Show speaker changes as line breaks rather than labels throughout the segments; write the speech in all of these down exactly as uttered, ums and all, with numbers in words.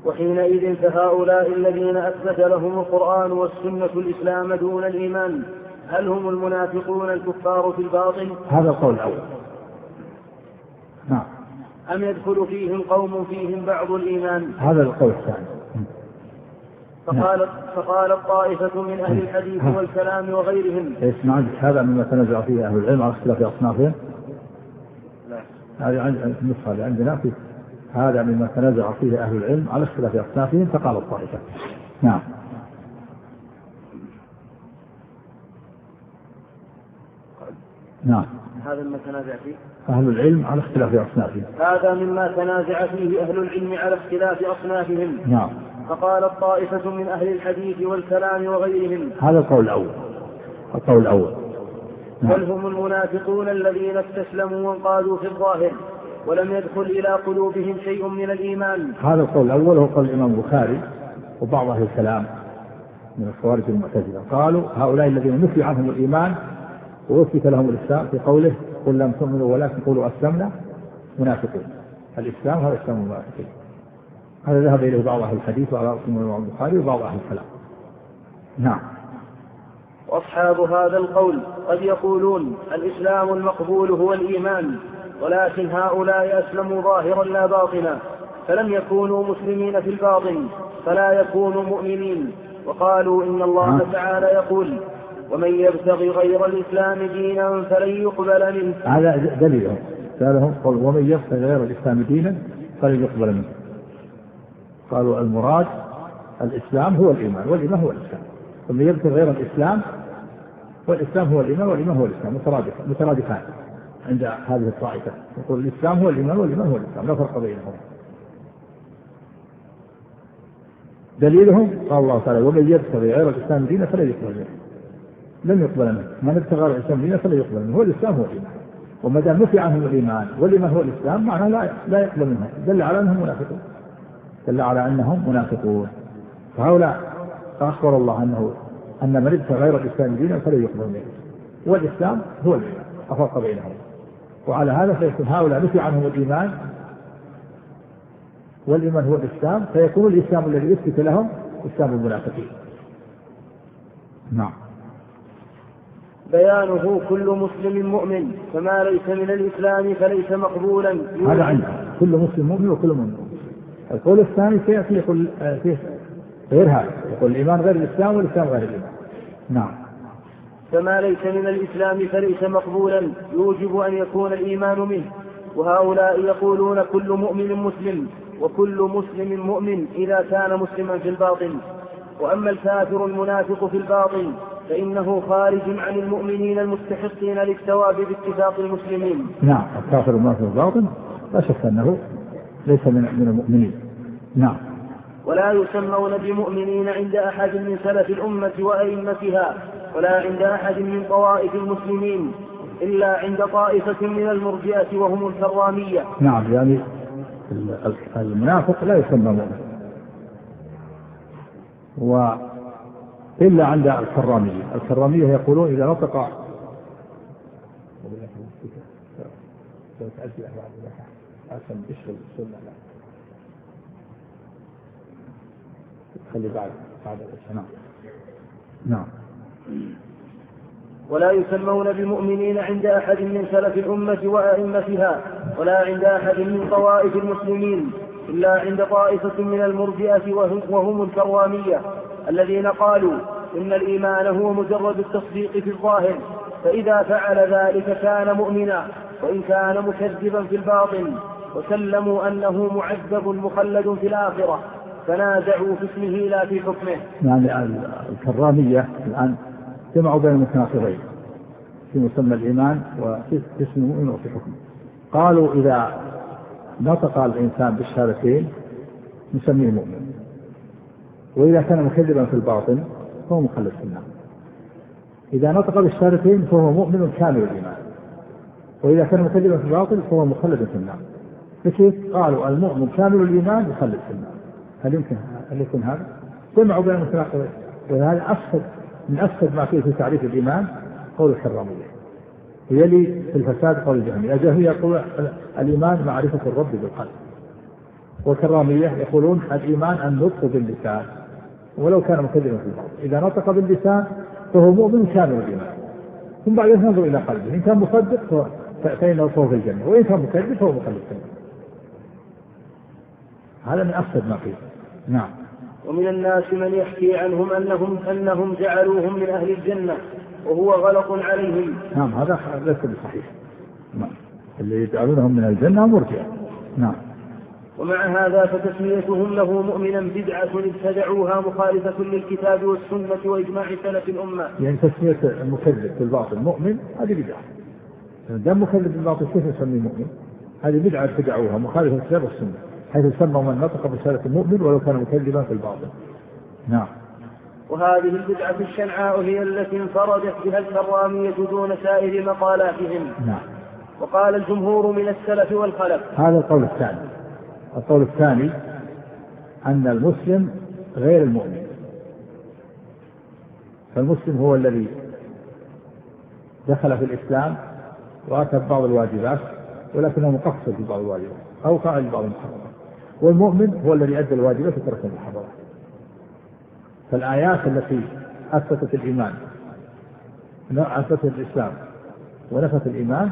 وحينئذ فهؤلاء الذين أثبت لهم القرآن والسنة الإسلام دون الإيمان هل هم المنافقون الكفار في الباطن؟
هذا القول الأول. نعم.
أم يدخل فيهم قوم فيهم بعض الإيمان؟
هذا القول الثاني.
فقال فقالت طائفة من أهل الحديث والكلام وغيرهم.
اسمع، هذا مما تنازع فيه أهل العلم على اختلاف أصنافهم. هذا النسخة عندنا في هذا مما تنازع فيه أهل العلم على اختلاف أصنافهم فقال الطائفة. نعم. نعم.
هذا مما تنازع فيه
أهل العلم على اختلاف أصنافهم.
هذا مما تنازع فيه أهل العلم على اختلاف أصنافهم.
نعم.
فقال الطائفة من أهل الحديث والكلام وغيرهم.
هذا القول الأول. القول الأول.
بل هم المنافقون الذين استسلموا وانقادوا في الظاهر ولم يدخل إلى قلوبهم شيء من الإيمان.
هذا القول الأول هو قول الإمام البخاري وبعض أهل الكلام من الخوارج المعتزلة، قالوا هؤلاء الذين نفي عنهم الإيمان ووثبت لهم الإسلام في قوله قل لم تؤمنوا ولكن قولوا أسلمنا منافقون. الإسلام هذا إسلام المنافقين. هذا ذهب إليه بعض أهل الحديث وعلى رأسهم الإمام البخاري وبعض أهل الكلام. نعم.
وأصحاب هذا القول قد يقولون الإسلام المقبول هو الإيمان، ولكن هؤلاء أسلموا ظاهرا لا باطنا فلم يكونوا مسلمين في الباطن فلا يكونوا مؤمنين. وقالوا إن الله تعالى يقول ومن يبتغي غير الإسلام دينا فلن يقبل منه.
هذا دليلهم قالهم ومن يبتغي غير الإسلام دينا فلن يقبل منه. قالوا المراد الإسلام هو الإيمان والإيمان هو الإسلام، ومن يبتغي غير الإسلام والإسلام هو الإيمان والإيمان هو الإسلام مترادفان عند هذه الطائفة. يقول الإسلام هو الإيمان والإيمان هو الإسلام لا فرق بينهم. دليلهم قال الله تعالى ومن يبتغي غير الإسلام دينا فلا يقبل منه. لم يقبل منه. من ابتغى غير الإسلام دينا فلا يقبل منه. هو الإسلام هو الإيمان، وما دام نفي عنهم الإيمان والإيمان هو الإسلام معناه لا لا يقبل منهم. دل على أنهم منافقون. دل على أنهم منافقون. فهؤلاء أخبر الله أنه أن من ابتغى غير الإسلام دينا فلا يقبل منه، والإسلام هو الإيمان أفرق بينهم. وعلى هذا فيكون هؤلاء نفي عنهم الإيمان والإيمان هو الإسلام، فيكون الإسلام الذي يثبت لهم إسلام المنافقين. نعم.
بيانه كل مسلم مؤمن فما ليس من الإسلام فليس مقبولا.
هذا عندنا كل مسلم مؤمن وكل مؤمن. القول الثاني سيأتي يقول فيه غير هذا، يقول الإيمان غير الإسلام والإسلام غير الإيمان. نعم.
فما ليس من الإسلام فليس مقبولا يوجب أن يكون الإيمان منه. وهؤلاء يقولون كل مؤمن مسلم وكل مسلم مؤمن إذا كان مسلما في الباطن. وأما الكافر المنافق في الباطن فإنه خارج عن المؤمنين المستحقين للثواب باتفاق المسلمين.
نعم. الكافر المنافق في الباطن لا شك أنه ليس من من المؤمنين. نعم.
ولا يسمون بمؤمنين عند أحد من سلف الأمة وأئمتها ولا عند أحد من طوائف المسلمين إلا عند طائفة من المرجئة وهم الكرامية.
نعم. يعني المنافق لا يسمى مؤمن وإلا عند الكرامية. الكرامية يقولون إذا نطق خلي بعد بعد الإسلام. نعم.
ولا يسمون بمؤمنين عند أحد من سلف الأمة وأئمتها ولا عند أحد من طوائف المسلمين إلا عند طائفة من المرجئة وهم الكرامية الذين قالوا إن الإيمان هو مجرد التصديق في الظاهر، فإذا فعل ذلك كان مؤمنا وإن كان مكذبا في الباطن، وسلموا أنه معذب مخلد في الآخرة، فنازعوا في اسمه لا في حكمه.
يعني الكرامية الآن جمعوا بين المتناقضين في مسمى الإيمان وفي اسم المؤمن وفي حكمه. قالوا إذا نطق الإنسان بالشهادتين نسميه مؤمن، وإذا كان مكذبا في الباطن فهو مخلد في النار. إذا نطق بالشهادتين فهو مؤمن كامل الإيمان، وإذا كان مكذبا في الباطن فهو مخلد في النار. فكيف قالوا المؤمن كامل الإيمان مخلد في النار؟ هل يمكن هل يكون هذا؟ جمعوا بين المتناقضين، وهذا أفسد من أفسد ما فيه في تعريف الإيمان قول الكرامية، ويلي في الفساد قول الجهمية. الجهمية يقول الإيمان معرفة الرب بالقلب، والكرامية يقولون الإيمان النطق باللسان ولو كان مكذبا في الباطن، إذا نطق باللسان فهو مؤمن كامل الإيمان، ثم بعد ذلك ننظر إلى قلبه، إن كان مصدق فإنه فهو في الجنة، وإن كان مكذب فهو مخلد الجنة. هذا من أفسد ما فيه. نعم.
ومن الناس من يحكي عنهم أنهم أنهم جعلوهم من أهل الجنة وهو غلط عليهم.
نعم هذا ليس بصحيح. نعم. اللي يجعلونهم من الجنة مرجئة. نعم.
ومع هذا فتسميتهم له مؤمنا بدعة ابتدعوها مخالفة للكتاب والسنة وإجماع سلف الأمة.
يعني تسمية المكذب بالباطل مؤمن هذه بدعة. دام مكذب بالباطل كيف نسميه مؤمن؟ هذه بدعة ابتدعوها مخالفة للكتاب والسنة، حيث سموا من نطق بشهادة المؤمن ولو كان مكذبا في الباطل. نعم.
وهذه البدعة الشنعاء هي التي انفردت بها الكرامية دون سائر مقالاتهم.
نعم.
وقال الجمهور من السلف والخلف.
هذا القول الثاني. القول الثاني أن المسلم غير المؤمن، فالمسلم هو الذي دخل في الإسلام وأتى ببعض الواجبات ولكنه مقصر في بعض الواجبات أو فعل بعض المحرمات، والمؤمن هو الذي أدى الواجبات وترك المحرمات. فالآيات التي أثبتت الإيمان أثبتت الإسلام ونفت الإيمان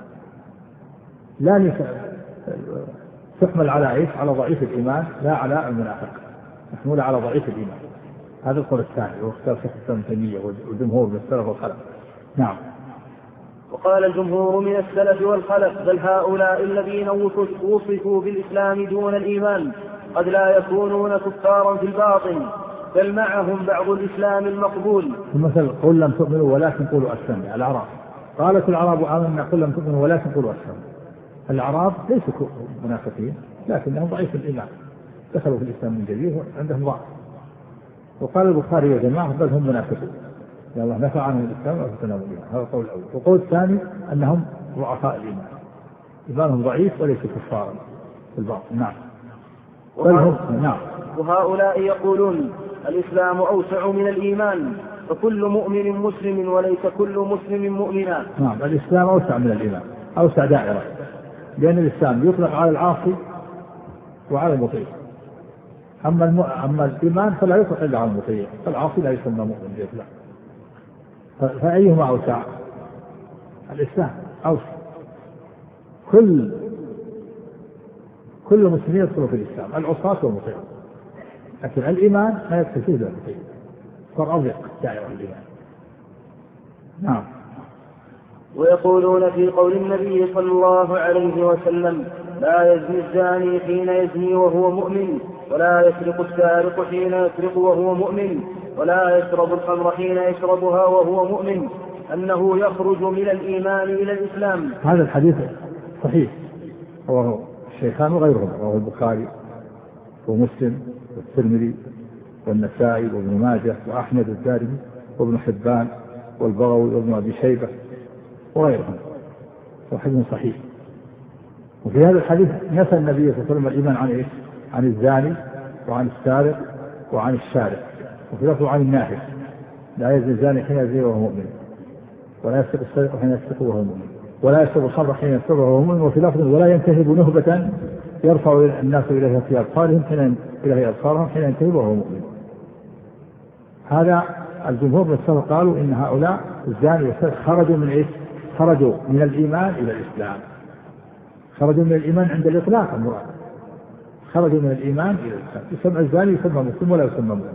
لا تحمل على إيش؟ على ضعيف الإيمان لا على المنافق، محمولة على ضعيف الإيمان. هذا القول الثاني واختار شيخ الإسلام ابن تيمية والجمهور من السلف والخلف. نعم.
وقال الجمهور من السلف والخلف بل هؤلاء الذين وصفوا بالإسلام دون الإيمان قد لا يكونون كفارا في الباطن بل معهم بعض الإسلام المقبول.
مثل قل لم تؤمنوا ولكن قولوا أسلمنا. الأعراب قالت الأعراب آمنا قل لم تؤمنوا ولكن قولوا أسلمنا. الأعراب ليسوا منافقين لكنهم ضعيف الإيمان، دخلوا في الإسلام من جديد وعندهم ضعف. وقال البخاري يا جماعة بل هم منافقون، يا الله نفع عنهم الإسلام وفتناهم الإيمان. هذا القول الأول. والقول الثاني أنهم ضعفاء الإيمان، إيمانهم ضعيف وليسوا كفارا في الباطن. نعم.
نعم. وهؤلاء يقولون الإسلام أوسع من الإيمان فكل مؤمن مسلم وليس كل مسلم مؤمنا.
نعم. الإسلام أوسع من الإيمان، أوسع دائرة، لأن الإسلام يطلق على العاصي وعلى المطيع، أما الم... أما الإيمان فلا يطلق إلا على المطيع، فالعاصي لا يسمى مؤمن بإطلاق. ف... فأيهما أوسع؟ الإسلام أوسع. كل كل مسلم يدخل في الإسلام، العصاة والمطيع، لكن الإيمان لا يدخل فيه إلا المطيع، صار أضيق دائرة الإيمان. نعم.
ويقولون في قول النبي صلى الله عليه وسلم لا يزني الزاني حين يزني وهو مؤمن ولا يسرق السارق حين يسرق وهو مؤمن ولا يشرب الخمر حين يشربها وهو مؤمن أنه يخرج من الإيمان إلى الإسلام.
هذا الحديث صحيح، رواه الشيخان وغيرهم، رواه البخاري ومسلم والترمذي والنسائي وابن ماجه وأحمد الدارمي وابن حبان والبغوي وابن أبي شيبة وغيرهم، وحديث صحيح. وفي هذا الحديث نفى النبي صلى الله عليه وسلم الإيمان عن إيش؟ عن الزاني وعن السارق وعن الشارع، وفي لفظ عن الناهب لا يزني الزاني حين يزني وهو مؤمن ولا يسرق السارق حين يسرق وهو مؤمن ولا يشرب الخمر حين يشرب وهو مؤمن، وفي لفظ ولا ينتهب نهبة يرفع الناس إليها في أبصارهم حين إليه أبصارهم حين ينتهب وهو مؤمن. هذا الجمهور من السلف قالوا إن هؤلاء الزاني والسارق خرجوا من إيش؟ خرجوا من الإيمان إلى الإسلام، خرجوا من الإيمان عند الإطلاق المراد، خرجوا من الإيمان إلى الإسلام. يسمى الزاني يسمى مسلم ولا يسمى مؤمن،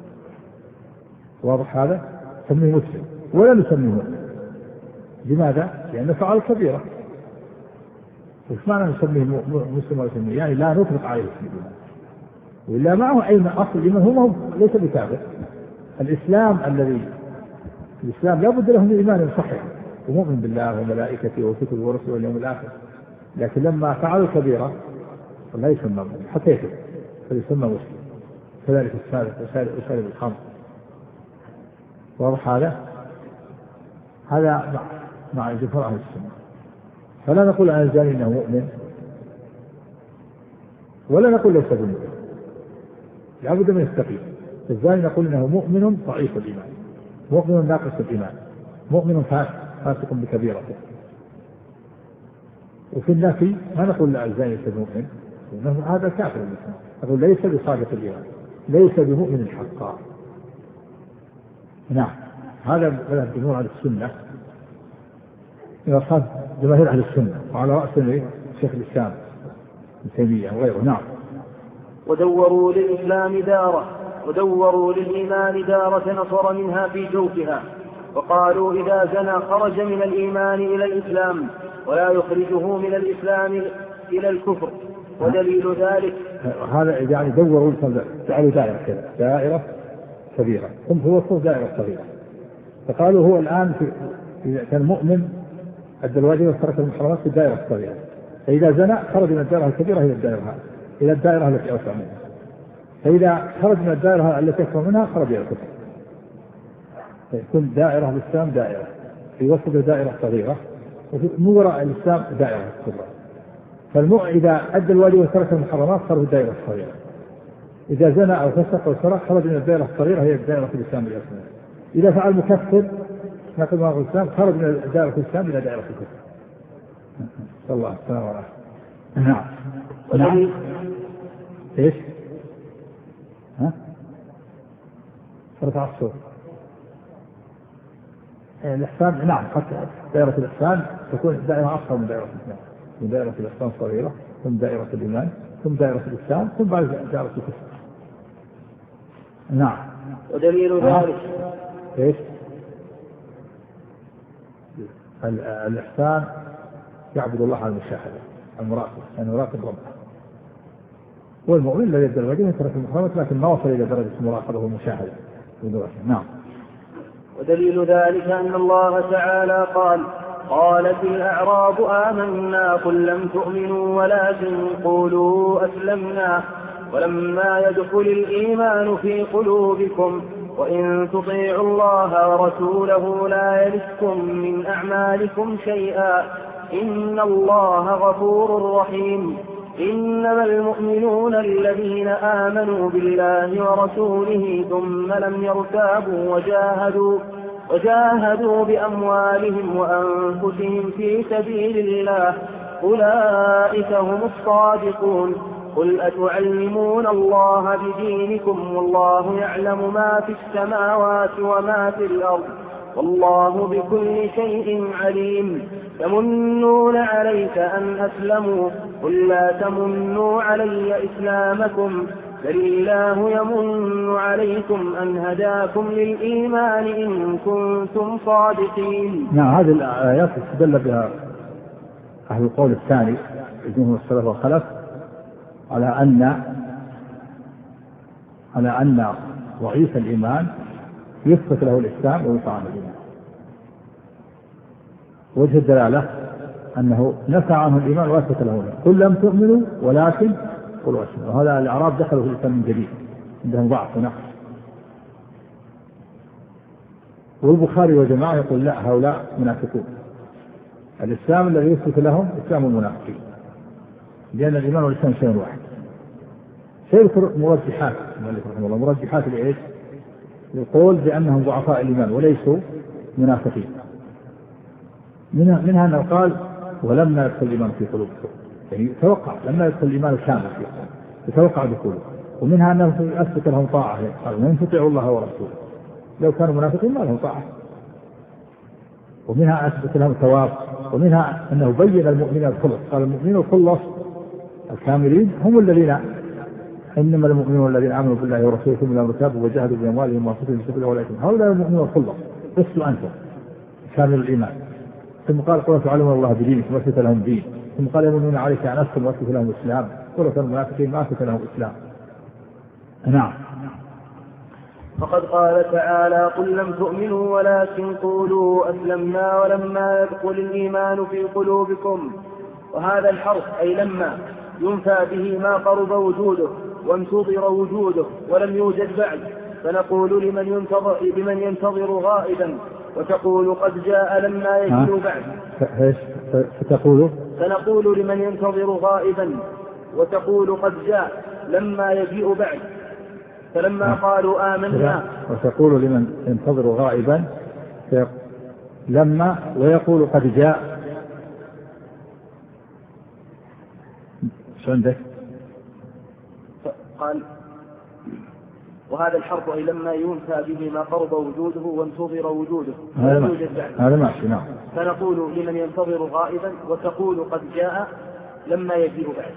واضح هذا؟ نسميه مسلم ولا نسميه مؤمن. لماذا؟ لأنه فعل كبيرة. وش معنى نسميه مسلم ولا نسميه؟ يعني لا نطلق عليه اسم الإيمان، وإلا معه أي أصل الإيمان هو ليس بكافر. الإسلام الذي الإسلام لا بد له من إيمان صحيح ومؤمن بالله وملائكته وكتبه ورسله واليوم الآخر، لكن لما فعلوا كبيرة لا يسمى مؤمن حتى يتوب فيسمى مسلم. كذلك السارق وشارب الخمر. واضح هذا؟ هذا مع مع جمهور أهل السنة. فلا نقول عن الزاني إنه مؤمن ولا نقول ليس بمؤمن، لا بد من التقييد. الزاني نقول إنه مؤمن ضعيف الإيمان، مؤمن ناقص الإيمان، مؤمن فاسق بكبيرته. وفي النفي ما نقول لا الزاني ليس بمؤمن المسلمين هذا كافر المسلم. أقول ليس بصادق الإيمان، ليس بمؤمن حقا. نعم هذا مذهب جمهور أهل السنة، إذا صاد جماهير أهل السنة، وعلى رأسه شيخ الإسلام ابن تيمية وغيره. نعم.
ودوروا للإسلام دارة، ودوروا للإيمان دارة نصر منها في جوفها، وقالوا إذا زنى خرج من الإيمان إلى الإسلام ولا يخرجه من الإسلام إلى الكفر. ودليل ذلك
هذا يعني دوروا جعلوا دائرة كذا، دائرة كبيرة، ثم هو صوت دائرة صغيرة. فقالوا هو الآن في إذا كان مؤمن أدى الواجب وترك المحرمات في الدائرة الصغيرة، فإذا زنى خرج من الدائرة الكبيرة إلى الدائرة إلى الدائرة التي أوسع منها، فإذا خرج من الدائرة التي أكبر منها خرج إلى الكفر. يكون دائرة الإسلام دائرة في وسط دائرة صغيرة، وفي من وراء الإسلام دائرة كبرى. فالمؤمن إذا أدى الواجب وترك المحرمات خرج الدائرة الصغيرة، إذا زنى أو فسق أو سرق خرج من الدائرة الصغيرة هي الدائرة الإسلام الأكبر. إذا فعل مكفر نقل ما هو الإسلام خرج من دائرة الإسلام إلى دائرة الكفر. صلى الله عليه وسلم. نعم. نعم. إيش؟ ها؟ رفع الصوت. الإحسان نعم، دائرة الإحسان تكون دائرة أصغر من دائرة الإسلام، من دائرة الإحسان صغيرة، ثم دائرة الإيمان، ثم دائرة الإسلام، ثم بعد دائرة الكفر. نعم.
ودليل ذلك
إيش؟ الإحسان يعبد الله على المشاهدة، المراقب، يعني يراقب ربه. والمؤمن الذي يدعي الوجه يترك المحرمات لكن ما وصل إلى درجة المراقبة والمشاهدة. نعم.
ودليل ذلك أن الله تعالى قال: قالت الأعراب آمنا قل لم تؤمنوا ولكن قولوا أسلمنا ولما يدخل الإيمان في قلوبكم وإن تطيعوا الله ورسوله لا يلتكم من أعمالكم شيئا إن الله غفور رحيم. إنما المؤمنون الذين آمنوا بالله ورسوله ثم لم يرتابوا وجاهدوا, وجاهدوا بأموالهم وأنفسهم في سبيل الله أولئك هم الصادقون. قل أتعلمون الله بدينكم والله يعلم ما في السماوات وما في الأرض والله بكل شيء عليم. يمنون عليك أن أسلموا قل لا تمنوا علي إسلامكم بل الله يمن عليكم أن هداكم للإيمان إن كنتم صادقين.
نعم. هذه الآيات استدل بها أهل القول الثاني جمهور السلف والخلف على أن على أن ضعيف الإيمان يثبت له الإسلام ويطعن الإيمان. وجه الدلالة أنه نفى عنه الإيمان وأثبت له الإيمان. قل لم تؤمنوا ولكن قلوا أسلموا. وهذا الأعراب دخلوا في الإسلام من جديد، عندهم ضعف ونقص. والبخاري وجماعة يقول لا، هؤلاء منافقون. الإسلام الذي يثبت لهم إسلام المنافقين، لأن الإيمان والإسلام شيء واحد. سيذكر مرجحات رحمه الله، مرجحات لإيش؟ يقول بأنهم ضعفاء الإيمان وليسوا منافقين. منها, منها أنه قال ولما يدخل الإيمان في قلوبكم، يعني يتوقع لما يدخل الإيمان الكامل فيه يتوقع دخوله. ومنها أنه أثبت لهم طاعة، قال وإن تطيعوا الله ورسوله. لو كانوا منافقين ما لهم طاعة. ومنها أثبت لهم ثواب. ومنها أنه بين المؤمنين الخلص، قال المؤمنين الخلص الكاملين هم الذين إنما المؤمنون الذين آمنوا بالله ورسوله ثم لم يرتابوا وجاهدوا بأموالهم وأنفسهم في سبيل الله أولئك هؤلاء المؤمنون الخلص. قسوا أنتم كامل الإيمان. ثم قال قل تعلمون الله بدينكم وأثبت لهم دين. ثم قال يمنون عليك أن أسلموا وأثبت لهم الإسلام. قل المنافقين ما أثبت لهم الإسلام. نعم.
فقد قال تعالى قل لم تؤمنوا ولكن قولوا أسلمنا ولما يدخل الإيمان في قلوبكم. وهذا الحرف أي لما ينفى به ما قرب وجوده وانتظر وجوده ولم يوجد بعد، فنقول لمن ينتظر, لمن ينتظر غائبا، وتقول قد جاء لما يجيء بعد.
فتقول
فنقول لمن ينتظر غائبا وتقول قد جاء لما يجيء بعد. فلما قالوا آمنا
وتقول لمن ينتظر غائبا لما ويقول قد جاء. شو عندك؟
قال وهذا الحرف أي لما ينفى به ما قرب وجوده وانتظر وجوده
هذا ماشي. نعم.
فنقول لمن ينتظر غائبا وتقول قد جاء لما يجيء بعد.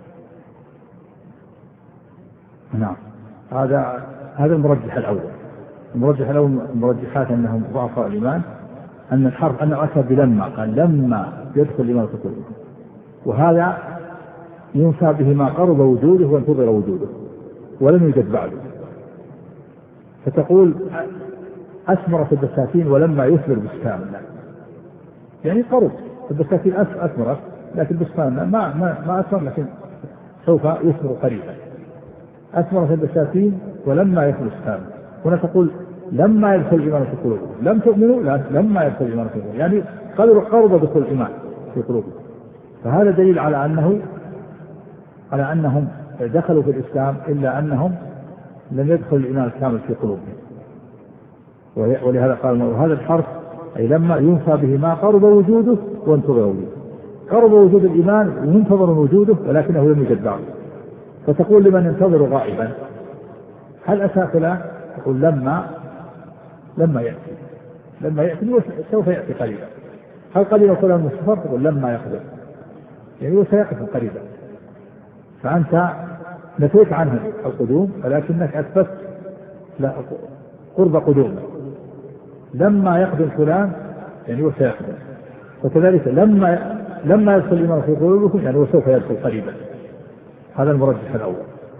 نعم. هذا هذا المرجح الأول. المرجح الأول مرجحات أنهم ضعفاء الإيمان أن الحرف أنه أتى بلما، قال لما يدخل الإيمان في قلوبهم، وهذا ينفى به ما قرب وجوده وانتظر وجوده ولم يوجد بعده. فتقول أثمرت البساتين ولما يثمر بستان، يعني قرب البساتين أثمرت لكن بستان ما ما ما أثمر لكن سوف يثمر قريبا. أثمرت البساتين ولما يثمر بستان. هنا تقول لما يدخل الإيمان في قلوبهم، لم تؤمنوا لا لما يدخل الإيمان في قلوبهم، يعني قرب دخول الإيمان في قلوبهم. فهذا دليل على أنه على أنهم دخلوا في الإسلام إلا أنهم لم يدخل الإيمان الكامل في قلوبهم. ولهذا قال وهذا الحرف أي لما ينفى به ما قرب وجوده وانتظر وجوده. قرب وجود الإيمان وينتظر وجوده ولكنه لم يوجد بعده. فتقول لمن ينتظر غائبا هل أتى فلان؟ تقول لما لما يأتي لما يأتي سوف يأتي قريبا. هل قريبا فلان من السفر؟ تقول لما يقدم، يعني هو سيقف قريبا. فأنت نفيت عنه القدوم ولكنك أثبت قرب قدومه. لما يقدم فلان يعني هو سيقدم. وكذلك لما لما يدخل الإيمان في قلوبكم يعني هو سوف يدخل قريبا. هذا المرجح الأول.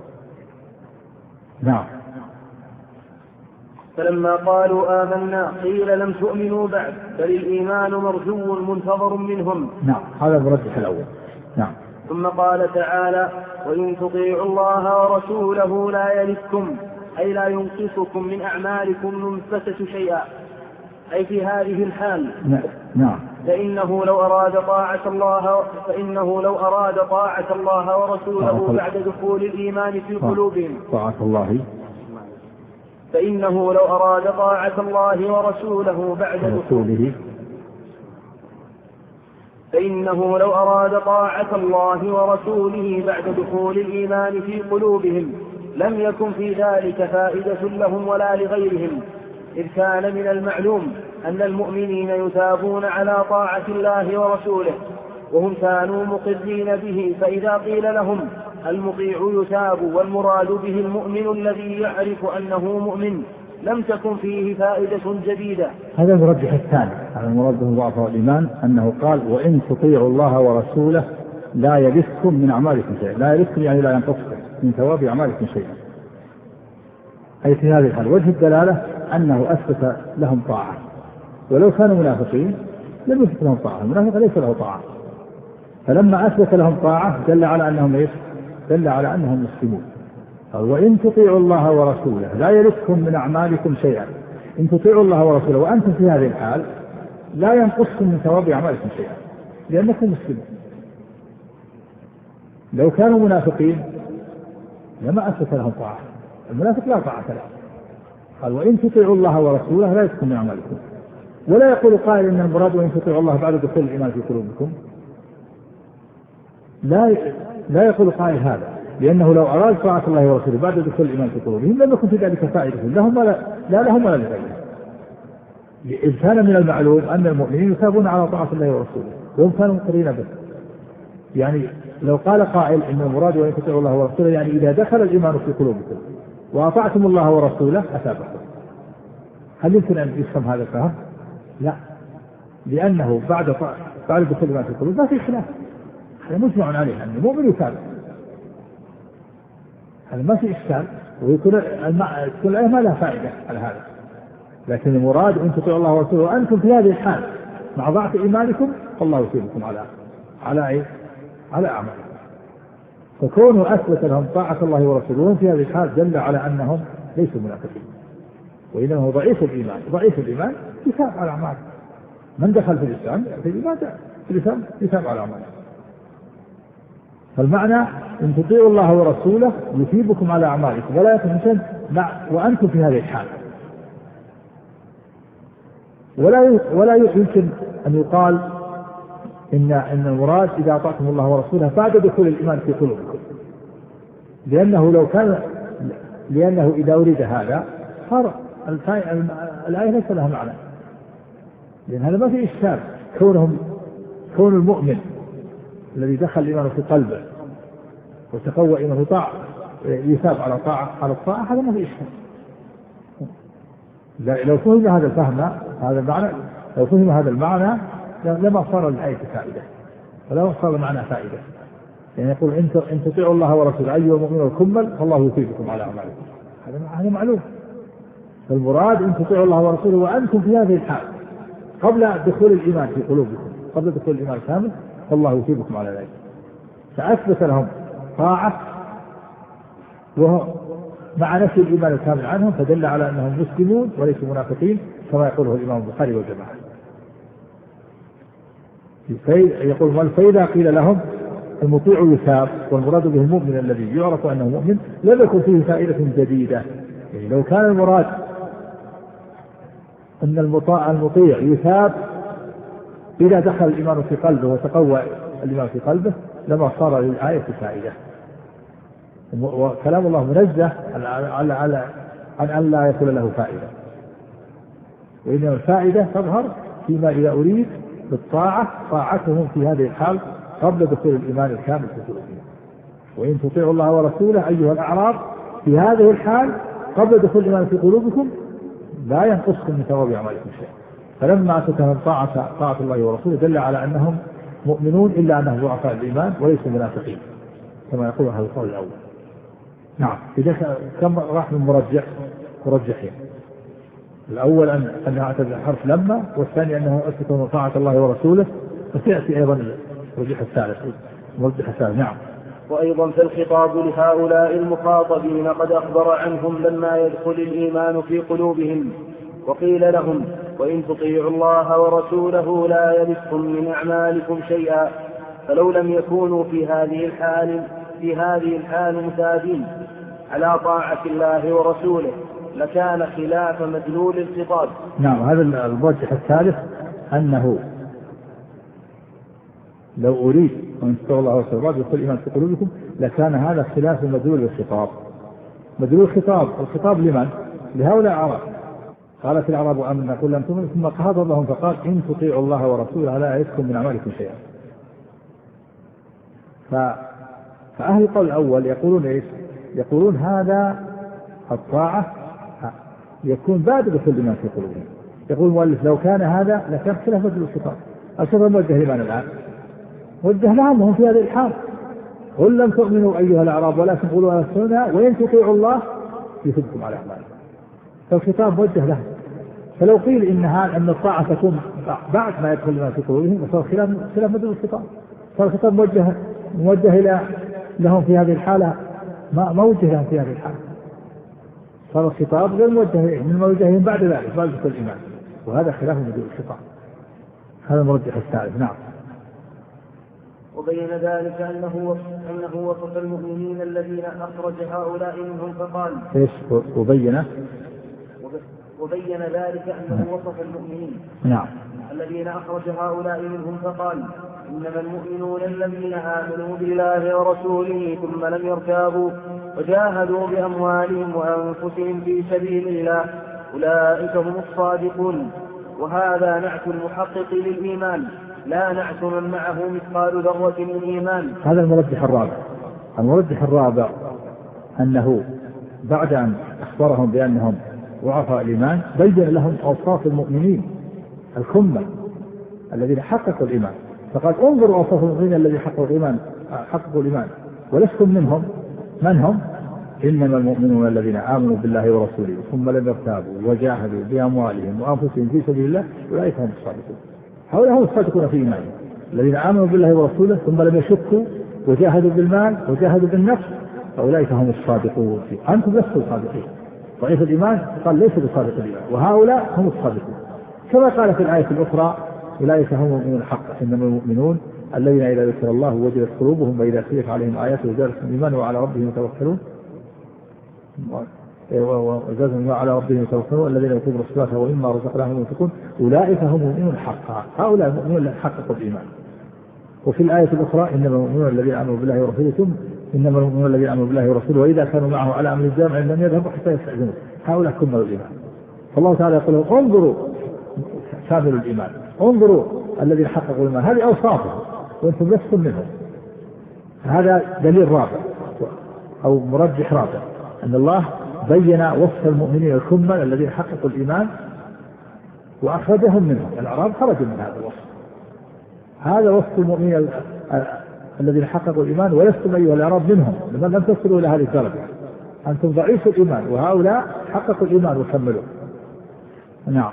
نعم.
فلما قالوا آمنا قيل لم تؤمنوا بعد بل الإيمان مرجو منتظر منهم.
نعم. هذا المرجح الأول. نعم.
ثم قال تعالى وإن تطيعوا الله ورسوله لا يلدكم أي لا ينقصكم من أعمالكم منفسة شيئا، أي في هذه الحال.
نعم.
فإنه لو أراد طاعة الله فإنه لو أراد طاعة الله ورسوله بعد دخول الإيمان في قلوبهم
طاعة الله
فإنه لو أراد طاعة الله ورسوله بعد دخوله فإنه لو أراد طاعة الله ورسوله بعد دخول الإيمان في قلوبهم لم يكن في ذلك فائدة لهم ولا لغيرهم، إذ كان من المعلوم أن المؤمنين يثابون على طاعة الله ورسوله وهم كانوا مقرين به. فإذا قيل لهم المطيع يثاب والمراد به المؤمن الذي يعرف أنه مؤمن لم تكن فيه فائدة جديدة.
هذا المرجح الثاني على المراد به ضعف الإيمان أنه قال وإن تطيعوا الله ورسوله لا يلدكم من أعمالكم شيئا. لا يلدكم يعني لا ينقصكم من ثواب أعمالكم شيئا. أي في هذه الحال وجه الدلالة أنه أثبت لهم طاعة، ولو كانوا منافقين لم يثبت لهم طاعة. المنافق ليس له طاعة. فلما أثبت لهم طاعة دل على أنهم إيش؟ دل على أنهم مسلمون. وإن تطيعوا الله ورسوله لا يلدكم من أعمالكم شيئا. إن تطيعوا الله ورسوله وأنتم في هذه الحال لا ينقصكم من ثواب أعمالكم شيئا لأنكم مسلمون. لو كانوا منافقين لما أثبت لهم طاعة. المنافق لا طاعة له. قال وإن تطيعوا الله ورسوله لا يلدكم من أعمالكم. ولا يقول قائل إن المراد وإن تطيعوا الله بعد دخول الإيمان في قلوبكم. لا لا يقول قائل هذا، لأنه لو أراد طاعة الله ورسوله بعد دخول الإيمان في قلوبهم لم يكن في ذلك فائدة لهم ولا لا لهم ولا لغيرهم. إذ كان من المعلوم أن المؤمنين يثابون على طاعة الله ورسوله وهم كانوا مقرين به. يعني لو قال قائل إن المراد وإن تطيعوا الله ورسوله يعني إذا دخل الإيمان في قلوبكم وأطعتم الله ورسوله أثابكم. هل يمكن أن يفهم هذا الفهم؟ لا، لأنه بعد بعد دخول الإيمان في القلوب ما في خلاف. هذا مجمع عليه أن المؤمن يثاب. هذا ما في إشكال، ويكون الآية ما لها فائدة على هذا. لكن المراد أن تطيعوا الله ورسوله وأنتم في هذه الحال مع ضعف إيمانكم فالله يثيبكم على على إيه؟ على أعمالكم. فكونوا أثبت لهم طاعة الله ورسوله وهم في هذه الحال دل على أنهم ليسوا منافقين، وإنما هو ضعيف الإيمان. ضعيف الإيمان يثاب على أعماله. من دخل في الإسلام في الإيمان في الإسلام يثاب على أعماله. فالمعنى إن تطيعوا الله ورسوله يثيبكم على أعمالكم ولا يكون مع وأنتم في هذه الحال. ولا ولا يمكن أن يقال إن إن المراد إذا أطعتم الله ورسوله بعد دخول الإيمان في قلوبكم. لأنه لو كان لأنه إذا أريد هذا صار الآية ليس لها معنى، لأن هذا ما في إشكال. كونهم كون المؤمن الذي دخل الإيمان في قلبه وتقوى إيمانه طاعة يثاب على طاعة على الطاعة، هذا ما في إشكال. لو فهم هذا الفهم هذا المعنى لو فهم هذا المعنى لما صار الآية فائدة ولا صار المعنى فائدة. يعني يقول إن تطيعوا الله ورسوله أيها المؤمنون الكمل فالله يثيبكم على أعمالكم، هذا معلوم. فالمراد إن تطيعوا الله ورسوله وأنتم في هذه الحال قبل دخول الإيمان في قلوبكم، قبل دخول الإيمان كامل، فالله يثيبكم على ذلك. فأثبت لهم طاعة وهو مع نفي الإيمان الكامل عنهم، فدل على أنهم مسلمون وليسوا منافقين كما يقوله الإمام البخاري والجماعة. يقول فإذا قيل لهم المطيع يثاب والمراد به المؤمن الذي يعرف أنه مؤمن لم يكن فيه فائدة جديدة. يعني لو كان المراد أن المطاع المطيع يثاب إذا دخل الإيمان في قلبه وتقوى الإيمان في قلبه لما صار للآية فائدة. وكلام الله منزه على على عن أن لا يكون له فائدة، وإنما الفائدة تظهر فيما إذا أريد بالطاعة طاعتهم في هذه الحال قبل دخول الإيمان الكامل في قلوبهم. وإن تطيعوا الله ورسوله أيها الأعراب في هذه الحال قبل دخول الإيمان في قلوبكم لا ينقصكم من ثواب أعمالكم شيء. فلما تتهم طاعة طاعة الله ورسوله دل على أنهم مؤمنون إلا أنهم ضعفاء الإيمان وليسوا منافقين كما يقول هذا القول الأول. نعم. إذا كم راح من مرجح مرجحين، الأول أن أنها اعتبر حرف لما، والثاني أنه أثبت طاعة الله ورسوله، وسيأتي أيضا المرجح الثالث المرجح الثالث. نعم.
وأيضا فالخطاب لهؤلاء المخاطبين قد أخبر عنهم لما يدخل الإيمان في قلوبهم، وقيل لهم وإن تطيعوا الله ورسوله لا يلدكم من أعمالكم شيئا. فلو لم يكونوا في هذه الحال في هذه الحال مثابين على طاعة الله ورسوله لكان خلاف مدلول الخطاب.
نعم. هذا المرجح الثالث أنه لو أريد أن تطيعوا الله ورسوله يدخل الإيمان في قلوبكم لكان هذا خلاف مدلول الخطاب. مدلول الخطاب الخطاب لمن؟ لهؤلاء الأعراب. قالت الأعراب آمنا قل لم تؤمنوا ثم قهض لهم فقال إن تطيعوا الله ورسوله لا يلدكم من أعمالكم شيئا. ف... فأهل القول الأول يقولون إيش؟ يقولون هذا الطاعة يكون بعد دخول الإيمان في قلوبهم. يقول المؤلف لو كان هذا لكان خلاف مدلول الخطاب. الخطاب موجه لمن الآن؟ موجه لهم وهم في هذه الحال. قل لم تؤمنوا أيها الأعراب ولكن قولوا أسلمنا وإن تطيعوا الله يثبكم على أعمالكم. فالخطاب موجه لهم. فلو قيل إن هذا أن الطاعة تكون بعد ما يدخل الإيمان في قلوبهم وصار خلاف خلاف مدلول الخطاب. فالخطاب موجه موجه إلى لهم في هذه الحالة ما موجه لهم في هذه الحالة. صار الخطاب غير موجه من موجههم بعد ذلك بعد دخول الإيمان، وهذا خلاف مدلول الخطاب. هذا المرجح الثالث. نعم.
وبين ذلك أنه أنه وصف المؤمنين الذين أخرج هؤلاء منهم فقال
إيش وبين
وبين ذلك أنه وصف المؤمنين
نعم
الذين أخرج هؤلاء منهم فقال إنما المؤمنون الذين آمنوا بالله ورسوله ثم لم يرتابوا وجاهدوا بأموالهم وأنفسهم في سبيل الله أولئك هم الصادقون. وهذا نعت المحقق للإيمان لا نعت من معه مثقال ذرة من إيمان.
هذا المرجح الرابع. المرجح الرابع أنه بعد أن أخبرهم بأنهم ضعفاء الإيمان بين لهم أوصاف المؤمنين الكمل الذين حققوا الإيمان، فقال انظروا أوصاف المؤمنين الذين حققوا الإيمان حققوا الإيمان ولستم منهم. من هم؟ إنما المؤمنون الذين آمنوا بالله ورسوله ثم لم يرتابوا وجاهدوا بأموالهم وأنفسهم في سبيل الله أولئك هم الصادقون. هؤلاء هم الصادقون في إيمانهم الذين آمنوا بالله ورسوله ثم لم يشكوا وجاهدوا بالمال وجاهدوا بالنفس فأولئك هم الصادقون. أنتم لستم صادقين. ضعيف الإيمان قال ليس بصادق الإيمان، وهؤلاء هم الصادقون. كما قال في الآية الأخرى أولئك هم المؤمنون حقا إنما المؤمنون الذين إذا ذكر الله وجلت قلوبهم وإذا تليت عليهم آياته زادتهم إيمانا وعلى ربهم يتوكلون وزادهم على ربهم يتوكلون الذين يقيمون الصلاة ومما رزقناهم ينفقون أولئك هم المؤمنون حقا. هؤلاء المؤمنون الذين حققوا الإيمان. وفي الآية الأخرى إنما المؤمنون الذين آمنوا بالله ورسوله إنما المؤمنون الذين آمنوا بالله ورسوله وإذا كانوا معه على أمر جامع لم يذهبوا حتى يستأذنوا، هؤلاء كملوا الإيمان. فالله تعالى يقول لهم انظروا كامل الإيمان، انظروا الذين حققوا الإيمان، هذه أوصافهم وأنتم لستم منهم. هذا دليل رابع أو مرجح رابع أن الله بين وصف المؤمنين الكمل الذين حققوا الإيمان وأخرجهم منهم. الأعراب خرجوا من هذا الوصف. هذا وصف المؤمنين الذين حققوا الإيمان ولستم أيها الأعراب منهم، لمن لم تصلوا إلى هذه الدرجة. أنتم ضعيف الإيمان وهؤلاء حققوا الإيمان وكملوا. نعم.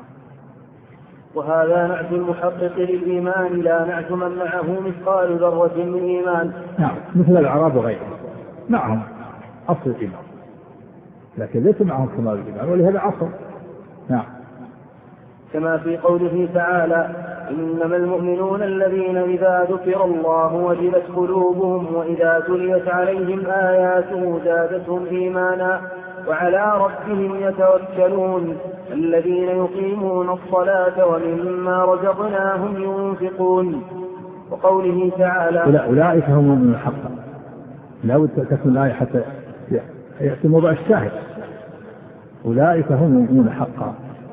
وهذا نعت المحقق للإيمان لا نعت من معه مثقال ذرة من إيمان.
نعم، مثل الأعراب وغيرهم معهم أصل الإيمان لكن ليس معهم كمال الإيمان ولهذا عصر. نعم.
كما في قوله تعالى إنما المؤمنون الذين إذا ذكر الله وجلت قلوبهم وإذا تليت عليهم آياته زادتهم إيمانا وعلى ربهم يتوكلون الذين يقيمون الصلاة ومما رزقناهم ينفقون. وقوله تعالى
أولئك هم المؤمنون حقا. لا بد تكون الآية حتى يأتي موضع الشاهد. أولئك هم المؤمنون حقا.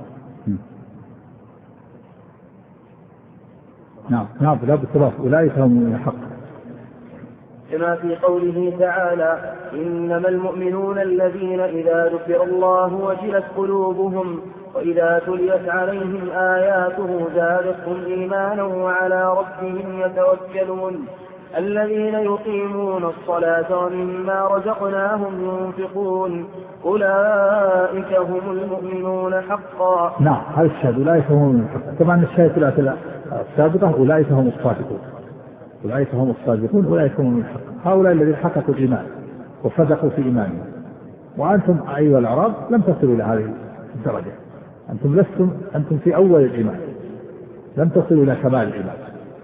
نعم نعم لا بد أولئك هم المؤمنون حقا.
كما في قوله تعالى إنما المؤمنون الذين إذا ذكر الله وجلت قلوبهم وإذا تليت عليهم آياته زادتهم إيمانا وعلى ربهم يتوكلون الذين يقيمون الصلاة ومما رزقناهم ينفقون أولئك هم المؤمنون حقا.
نعم هذا الشهد أولئك هم المؤمنون حقا. طبعا الشهادة السابقة أولئك هم الصادقون أولئك هم الصادقون أولئك هم المؤمنون حقا. هؤلاء الذين حققوا الإيمان وصدقوا في إيمانهم. وأنتم أيها الأعراب لم تصلوا إلى هذه الدرجة. أنتم لستم أنتم في أول الإيمان لم تصلوا إلى كمال الإيمان.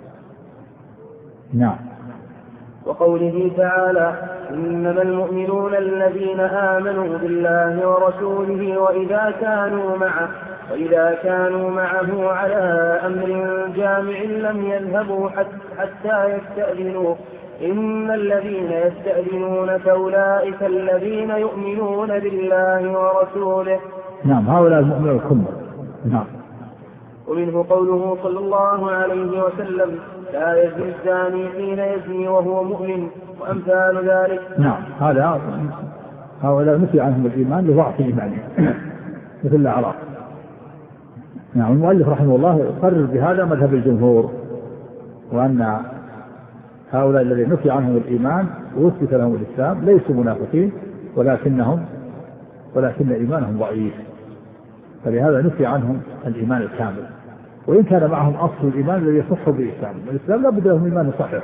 نعم.
وقوله تعالى إنما المؤمنون الذين آمنوا بالله ورسوله وإذا كانوا معه وإذا كانوا معه على أمر جامع لم يذهبوا حتى يستأذنوه إن الذين يستأذنونك أولئك الذين يؤمنون بالله ورسوله.
نعم هؤلاء المؤمنون الكمل. نعم.
ومنه قوله صلى الله عليه وسلم لا يزني الزاني حين يزني وهو مؤمن وأمثال ذلك.
نعم هذا هؤلاء نفي عنهم الإيمان لضعف إيمانهم مثل الأعراب. نعم. المؤلف رحمه الله يقرر بهذا مذهب الجمهور وأن هؤلاء الذين نفي عنهم الإيمان وثبت لهم الإسلام ليسوا منافقين ولكنهم ولكن إيمانهم ضعيف فلهذا نفي عنهم الإيمان الكامل وإن كان معهم أصل الإيمان الذي يصح بالإسلام. الإسلام لا بد لهم إيمان صحيح.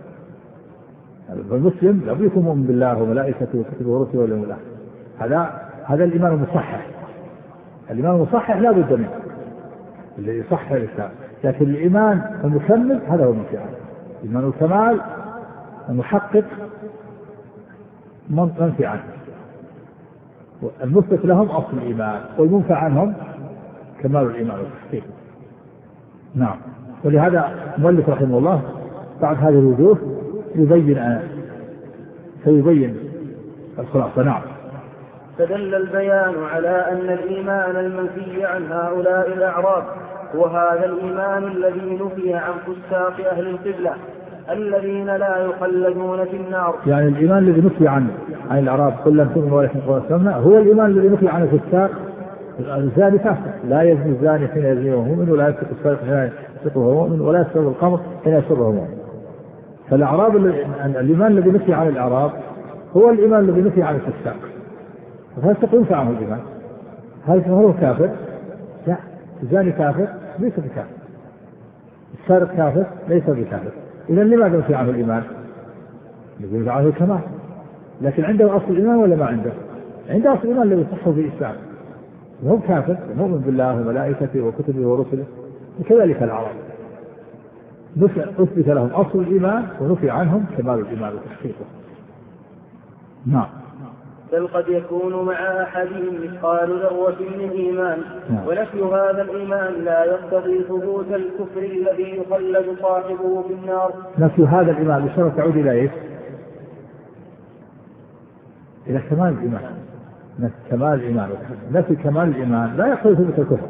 المسلم لا بد يكون مؤمن بالله وملائكته وكتبه ورسله واليوم الآخر. هذا هذا الإيمان المصحح. الإيمان المصحح لا بد منه الذي يصحح الإسلام. لكن الإيمان المكمل هذا هو المنفي عنه. الإيمان الكمال المحقق منفي عنه. المثبت لهم أصل الإيمان والمنفى عنهم كمال الإيمان والتحقيق. نعم. ولهذا المؤلف رحمه الله بعد هذه الوجوه يبين سيبين الخلاصة. نعم.
فدل البيان على أن الإيمان المنفي عن هؤلاء الأعراب هو هذا الإيمان الذي نفي عن فساق أهل القبلة الذين لا يخلدون في النار.
يعني الإيمان الذي نفي عن عن الأعراب قل لم تؤمنوا ولكن قولوا أسلمنا هو الإيمان الذي نفي عن الفساق. الزاني فاسق لا يزني الزاني حين يزني وهو مؤمن ولا يسرق السارق حين يسرق وهو مؤمن ولا يشرب الخمر حين يشرب وهو مؤمن. فالأعراب الإيمان الذي نفي عن الأعراب هو الإيمان الذي نفي عن الفساق. الفاسق ينفع عنه الإيمان. هل هو كافر؟ لا. الزاني كافر ليس بكافر. السارق كافر ليس بكافر. إذا لماذا نفي عنه الإيمان؟ يقول عنه الكمال. لكن عنده أصل الإيمان ولا ما عنده؟ عنده أصل الإيمان الذي يصح به الإسلام. وهو كافر مؤمن بالله وملائكته وكتبه ورسله وكذلك العرب أثبت لهم أصل الإيمان ونفي عنهم كمال الإيمان وتحقيقه. نعم.
بل قد يكون مع أحدهم مثقال ذرة من إيمان.
نعم.
ونفي هذا الإيمان لا يقتضي ثبوت الكفر الذي يخلد صاحبه في النار.
نفي هذا الإيمان بشرط تعود إلى إيه؟ إلى كمال الإيمان، نفي كمال الإيمان. نفي كمال الإيمان لا يقتضي ثبوت الكفر.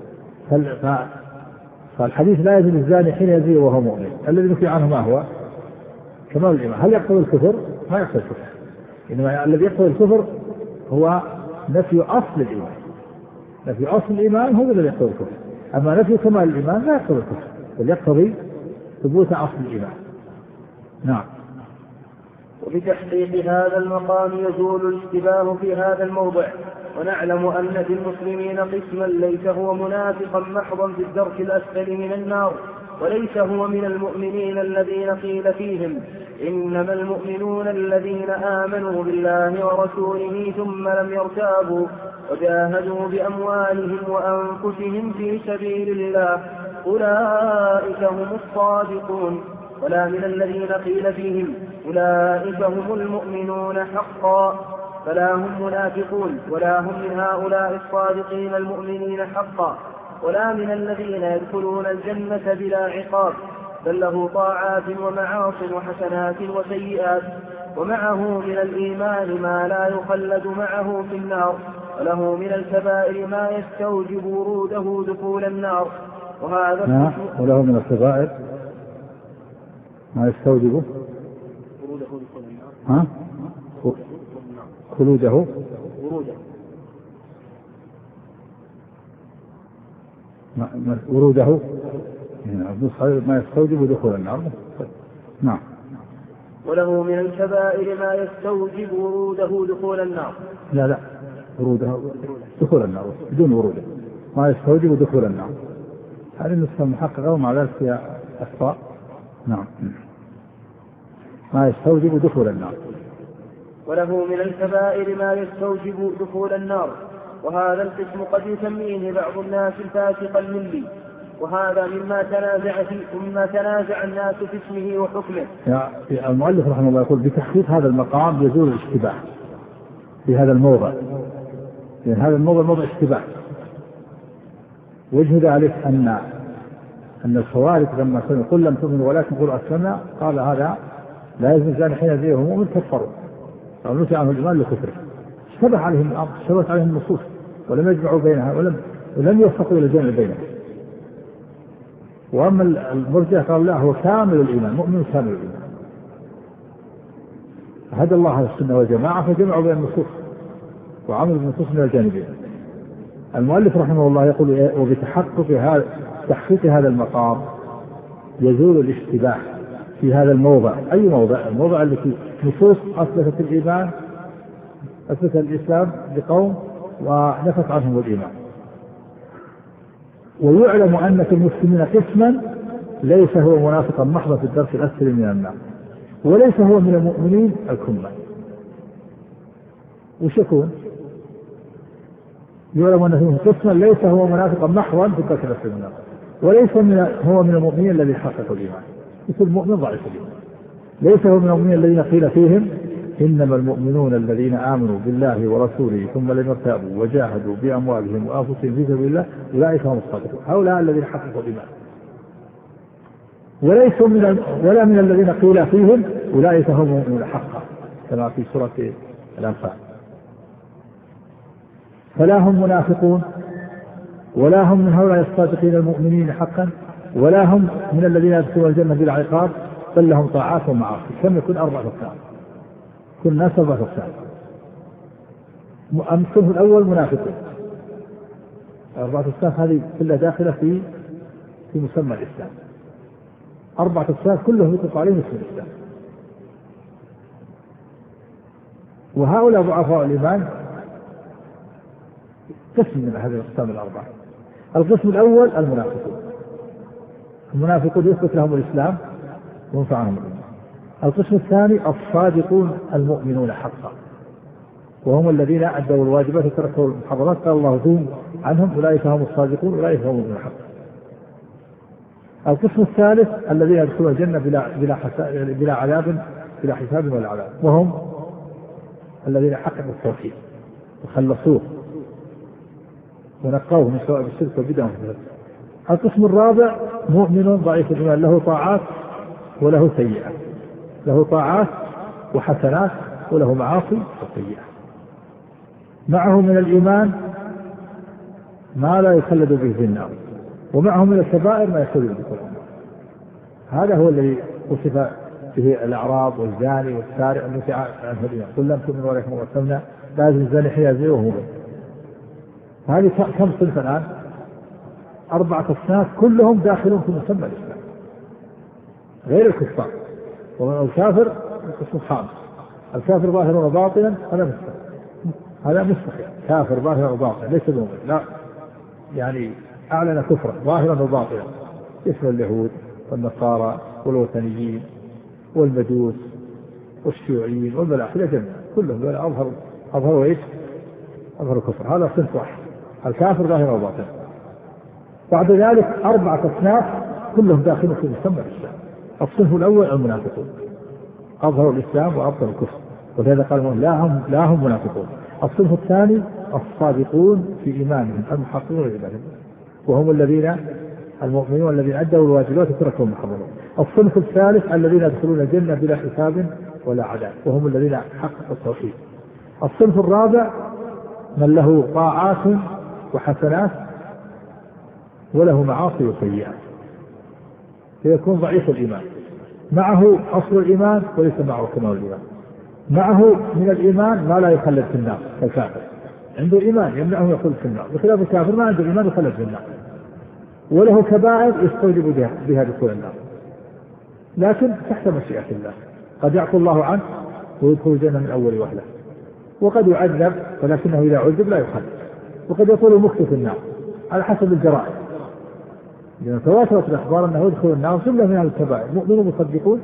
فالحديث لا يزني الزاني حين يزني وهو مؤمن، الذي نفي عنه ما هو؟ كمال الإيمان. هل يقتضي الكفر؟ ما يقتضي الكفر، إنما الذي يقتضي الكفر هو نفي أصل الإيمان. نفي أصل الإيمان هو الذي يقتضي الكفر، أما نفي كمال الإيمان لا يقتضي الكفر، بل يقتضي ثبوت أصل الإيمان. نعم.
وبتحقيق هذا المقام يزول الاشتباه في هذا الموضع. ونعلم أن في المسلمين قسما ليس هو منافقا محضا في الدرك الأسفل من النار، وليس هو من المؤمنين الذين قيل فيهم إنما المؤمنون الذين آمنوا بالله ورسوله ثم لم يرتابوا وجاهدوا بأموالهم وأنفسهم في سبيل الله، أولئك هم الصادقون. ولا من الذين قيل فيهم أولئك هم المؤمنون حقا، فلا هم منافقون ولا هم من هؤلاء الصادقين المؤمنين حقا، ولا من الذين يدخلون الجنة بلا عقاب، بل له طاعات ومعاص وحسنات وسيئات، ومعه من الإيمان ما لا يخلد معه في النار، وله من الكبائر ما يستوجب وروده دخول النار. وهذا
نعم. وله من الكبائر ما يستوجب
وروده دخول النار.
ها؟ خلوده
وروده
وروده ما يستوجب دخول النار. نعم.
وله من الكبائر ما يستوجب وروده دخول النار.
لا لا وروده دخول النار بدون وروده ما يستوجب دخول النار. هذه النسخة المحققة ومع ذلك فيها أخطاء. نعم. ما يستوجب دخول النار.
وله من الكبائر ما يستوجب دخول النار. وهذا القسم قد يسميه بعض الناس الفاسق الملي، وهذا مما تنازع فيه ومما تنازع الناس في اسمه وحكمه.
يعني المؤلف رحمه الله يقول بتحقيق هذا المقام يزول الاشتباه في هذا الموضع، لأن هذا الموضع موضع اشتباه. وجه ذلك أن أن الخوارج لما كانوا قل لم تؤمنوا ولكن قولوا أسلمنا، قال هذا لا يزني الزاني حين يزني وهو مؤمن، كفروا أو نفي عنه الإيمان لكفره. اشتبه عليهم الأمر، اشتبهت عليهم النصوص ولم يجمعوا بينها ولم ولم يوفقوا إلى الجمع بينها. وأما المرجئة قال لا هو كامل الإيمان، مؤمن كامل الإيمان. هدى الله على السنة والجماعة فجمعوا بين النصوص وعملوا بالنصوص من الجانبين. المؤلف رحمه الله يقول وبتحقق هذا تحقيق هذا المقام يزول الاشتباه في هذا الموضع. أي موضع؟ الموضع التي نصوص أثبتت الإيمان، أثبتت الإسلام لقوم ونفت عنهم الإيمان. ويعلم أن في المسلمين قسما ليس هو منافقا محضا في الدرك الأسفل من النار، وليس هو من المؤمنين الكمل. وش يكون؟ يعلم أن فيه قسما ليس هو منافقا محضا في الدرك الأسفل من النار، وليس من هو من المؤمنين الذي حقق الإيمان، مثل المؤمن ضعيف الإيمان. ليس هو من المؤمنين الذين قيل فيهم إنما المؤمنون الذين آمنوا بالله ورسوله ثم لم يرتابوا وجاهدوا بأموالهم وأنفسهم في سبيل الله أولئك هم الصادقون. هؤلاء الذين حققوا الإيمان. وليس من ولا من الذين قيل فيهم أولئك هم المؤمنون حقا كما في سورة الأنفال. فلا هم منافقون ولا هم من هؤلاء الصادقين المؤمنين حقا ولا هم من الذين يدخلون الجنة بلا عقاب، بل لهم طاعات ومعاصي. كم يكون؟ أربعة أقسام. كل الناس أربعة أقسام. الصنف الأول منافقون. أربعة أقسام هذه كلها داخلة في في مسمى الإسلام. أربعة أقسام كلهم يطلق عليهم اسم الإسلام. وهؤلاء ضعفاء الإيمان قسم من هذه الأقسام الأربعة. القسم الأول المنافقون. المنافقون يثبت لهم الإسلام وينفع عنهم الإيمان. القسم الثاني الصادقون المؤمنون حقا، وهم الذين أدوا الواجبات وتركوا المحرمات قال الله فيهم عنهم أولئك هم الصادقون أولئك هم المؤمنون حقا. القسم الثالث الذين يدخلون الجنة بلا بلا بلا عذاب بلا حساب ولا عذاب، وهم الذين حققوا التوحيد وخلصوه ونقوه من سواء الشرك والبدع. القسم الرابع مؤمن ضعيف الإيمان له طاعات وله سيئات، له طاعات وحسنات وله معاصي وسيئات. معه من الإيمان ما لا يخلد به في النار، ومعه من الكبائر ما يخلد به في النار. هذا هو الذي وصف به الأعراب والزاني والسارق التي عنه الإيمان، قل لم تؤمنوا ولكن وأسلمنا لا يزني الزاني حين يزني وهو مؤمن. هذه كم صنف الآن؟ أربعة أصناف كلهم داخلون في مسمى الإسلام غير الكفار. ومن الكافر القسم الخامس، الكافر ظاهرا وباطنا هذا مستحيل، هذا مستحيل كافر ظاهرا وباطنا ليس بمؤمن، لا يعني أعلن كفرا ظاهرا وباطنا، مثل اليهود والنصارى والوثنيين والمجوس والشيوعيين والملاحدة جميعا كلهم دول أظهروا أظهروا إيش؟ أظهروا كفر. هذا صنف واحد الكافر ظاهرا وباطنا. بعد ذلك أربعة أصناف كلهم داخلون في مسمى الإسلام. الصنف الأول المنافقون أظهروا الإسلام وأبطلوا الكفر، ولهذا قال لا هم لا هم منافقون. الصنف الثاني الصادقون في إيمانهم المحققون لإيمانهم، وهم الذين المؤمنون الذين أدوا الواجبات وتركوا المحرمات. الصنف الثالث الذين يدخلون الجنة بلا حساب ولا عذاب، وهم الذين حققوا التوحيد. الصنف الرابع من له طاعات وحسنات وله معاصي وسيئات، فيكون ضعيف الإيمان، معه أصل الإيمان وليس معه كمال الإيمان، معه من الإيمان ما لا يخلد في النار كالكافر، عنده إيمان يمنعه يخلد في النار، بخلاف الكافر ما عنده إيمان يخلد في النار، وله كبائر يستوجب بها دخول النار لكن تحت مشيئة الله، قد يعفو الله عنه ويدخل الجنة من أول وهلة، وقد يعذب ولكنه إذا عذب لا يخلد، وقد يطول مكث في النار على حسب الجرائم، لأن تواترت الأخبار أنه يدخل النار جملة من الكبائر مؤمنون مصدقون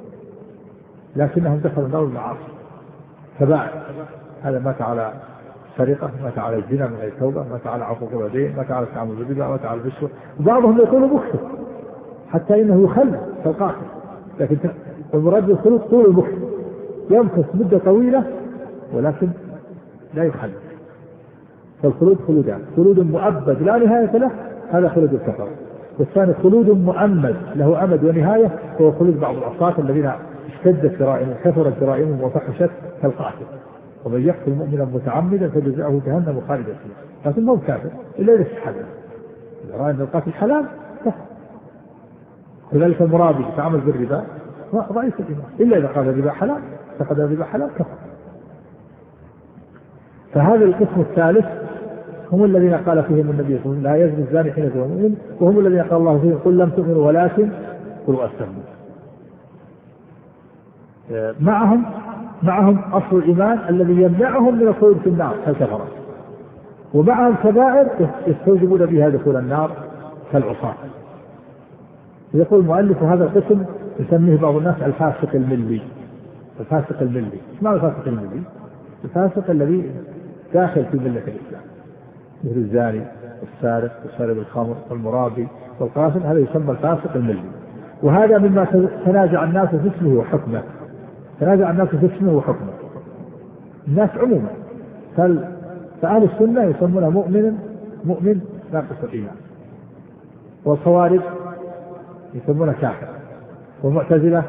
لكنهم دخلوا النار بالمعاصي كبائر. هذا مات على سرقة، مات على الزنا من غير توبة، مات على عقوق الوالدين، مات على التعامل بالربا، مات على الرشوة، وبعضهم يكون مكث حتى إنه يخلد كالقاتل، لكن المراد بالخلود طول المكث، يمكث مدة طويلة ولكن لا يخلد. فالخلود خلودان، خلود مؤبد لا نهاية له هذا خلود الكفر، والثاني خلود مؤمد له أمد ونهاية هو خلود بعض العصاة الذين اشتدت جرائمهم كثرت جرائمهم وفحشت كالقاتل، ومن يقتل مؤمنا متعمدا فجزاؤه جهنم خالدا فيها، لكن مو كافر إلا إذا استحلل، إذا رأى أن القاتل حلال كفر. كذلك المرابي يتعامل بالربا ضعيف الإيمان إلا إذا قال الربا حلال، فقد الربا حلال كفر. فهذا القسم الثالث هم الذين قال فيهم النبي صلى الله عليه وسلم لا يزني الزاني حين يزني المؤمن، وهم الذين قال الله فيهم قل لم تؤمنوا ولكن قلوا أسلموا. معهم معهم أصل الإيمان الذي يمنعهم من الخلود في النار كالكفرة، ومعهم كبائر يستوجبون بها دخول النار كالعصاة. يقول المؤلف هذا القسم يسميه بعض الناس الفاسق الملي. الفاسق الملي، ما هو الفاسق الملي؟ الفاسق الذي داخل في ملة الإسلام، مثل الزاني والسارق وشارب الخمر والمرابي والقاتل، هذا يسمى الفاسق الملي. وهذا مما تنازع الناس في اسمه وحكمه، تنازع الناس في اسمه وحكمه الناس عموما. فأهل السنة يسمونه مؤمن مؤمن ناقص الإيمان، والخوارج يسمونه كافر، والمعتزلة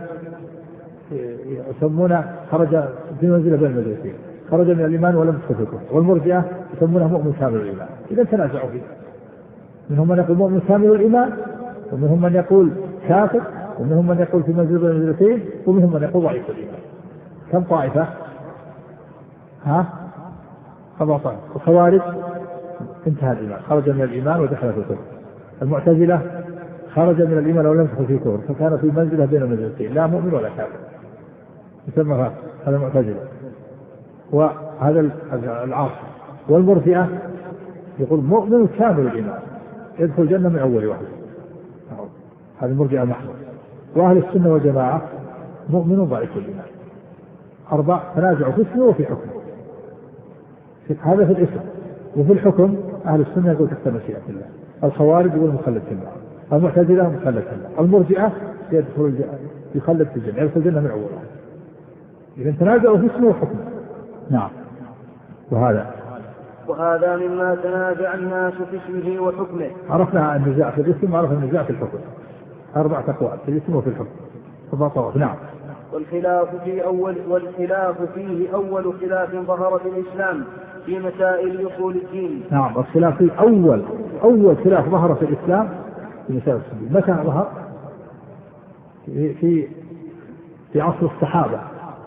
يسمونه خرج في منزلة بين المدرسين، خرج من الإيمان ولم يدخل في الكفر، والمرجئة يسمونه مؤمن كامل الإيمان. إذا تنازعوا فيه، منهم من يقول مؤمن كامل الإيمان، ومنهم من يقول كافر، ومنهم من يقول في منزلة بين المدرسين، ومنهم من يقول ضعيف الإيمان. كم طائفة؟ ها؟ خمسة طائفة. الخوارج انتهى الإيمان، خرج من الإيمان ودخل في الكفر. المعتزلة خرج من الإيمان ولم يدخل في الكفر، فكان في منزلة بين المدرسين، لا مؤمن ولا كافر، يسمى هذا المعتزلة. وهذا العاصي. والمرجئة يقول مؤمن كامل الإيمان يدخل الجنة من أول واحد، هذا المرجئة محمود. وأهل السنة والجماعة مؤمن ضعيف الإيمان. أربع تنازعوا في اسمه وفي حكمه، هذا في الاسم. وفي الحكم أهل السنة يقول تحت مشيئة الله، الخوارج يقول مخلد في النار، المعتزلة مخلد في النار، المرجئة يدخل يخلد في الجنة يدخل الجنة من أول واحد. إذا تنازعوا في اسمه وحكمه. نعم. وهذا
وهذا مما تنازع الناس في اسمه وحكمه.
عرفنا النزاع في الاسم وعرفنا النزاع في الحكم، أربع أقوال في الاسم وفي الحكم. نعم.
والخلاف في أول والخلاف فيه أول خلاف ظهر في الإسلام في مسائل أصول الدين.
نعم. الخلاف أول أول خلاف ظهر في الإسلام في مسائل أصول الدين. متى ظهر؟ في في في عصر الصحابة.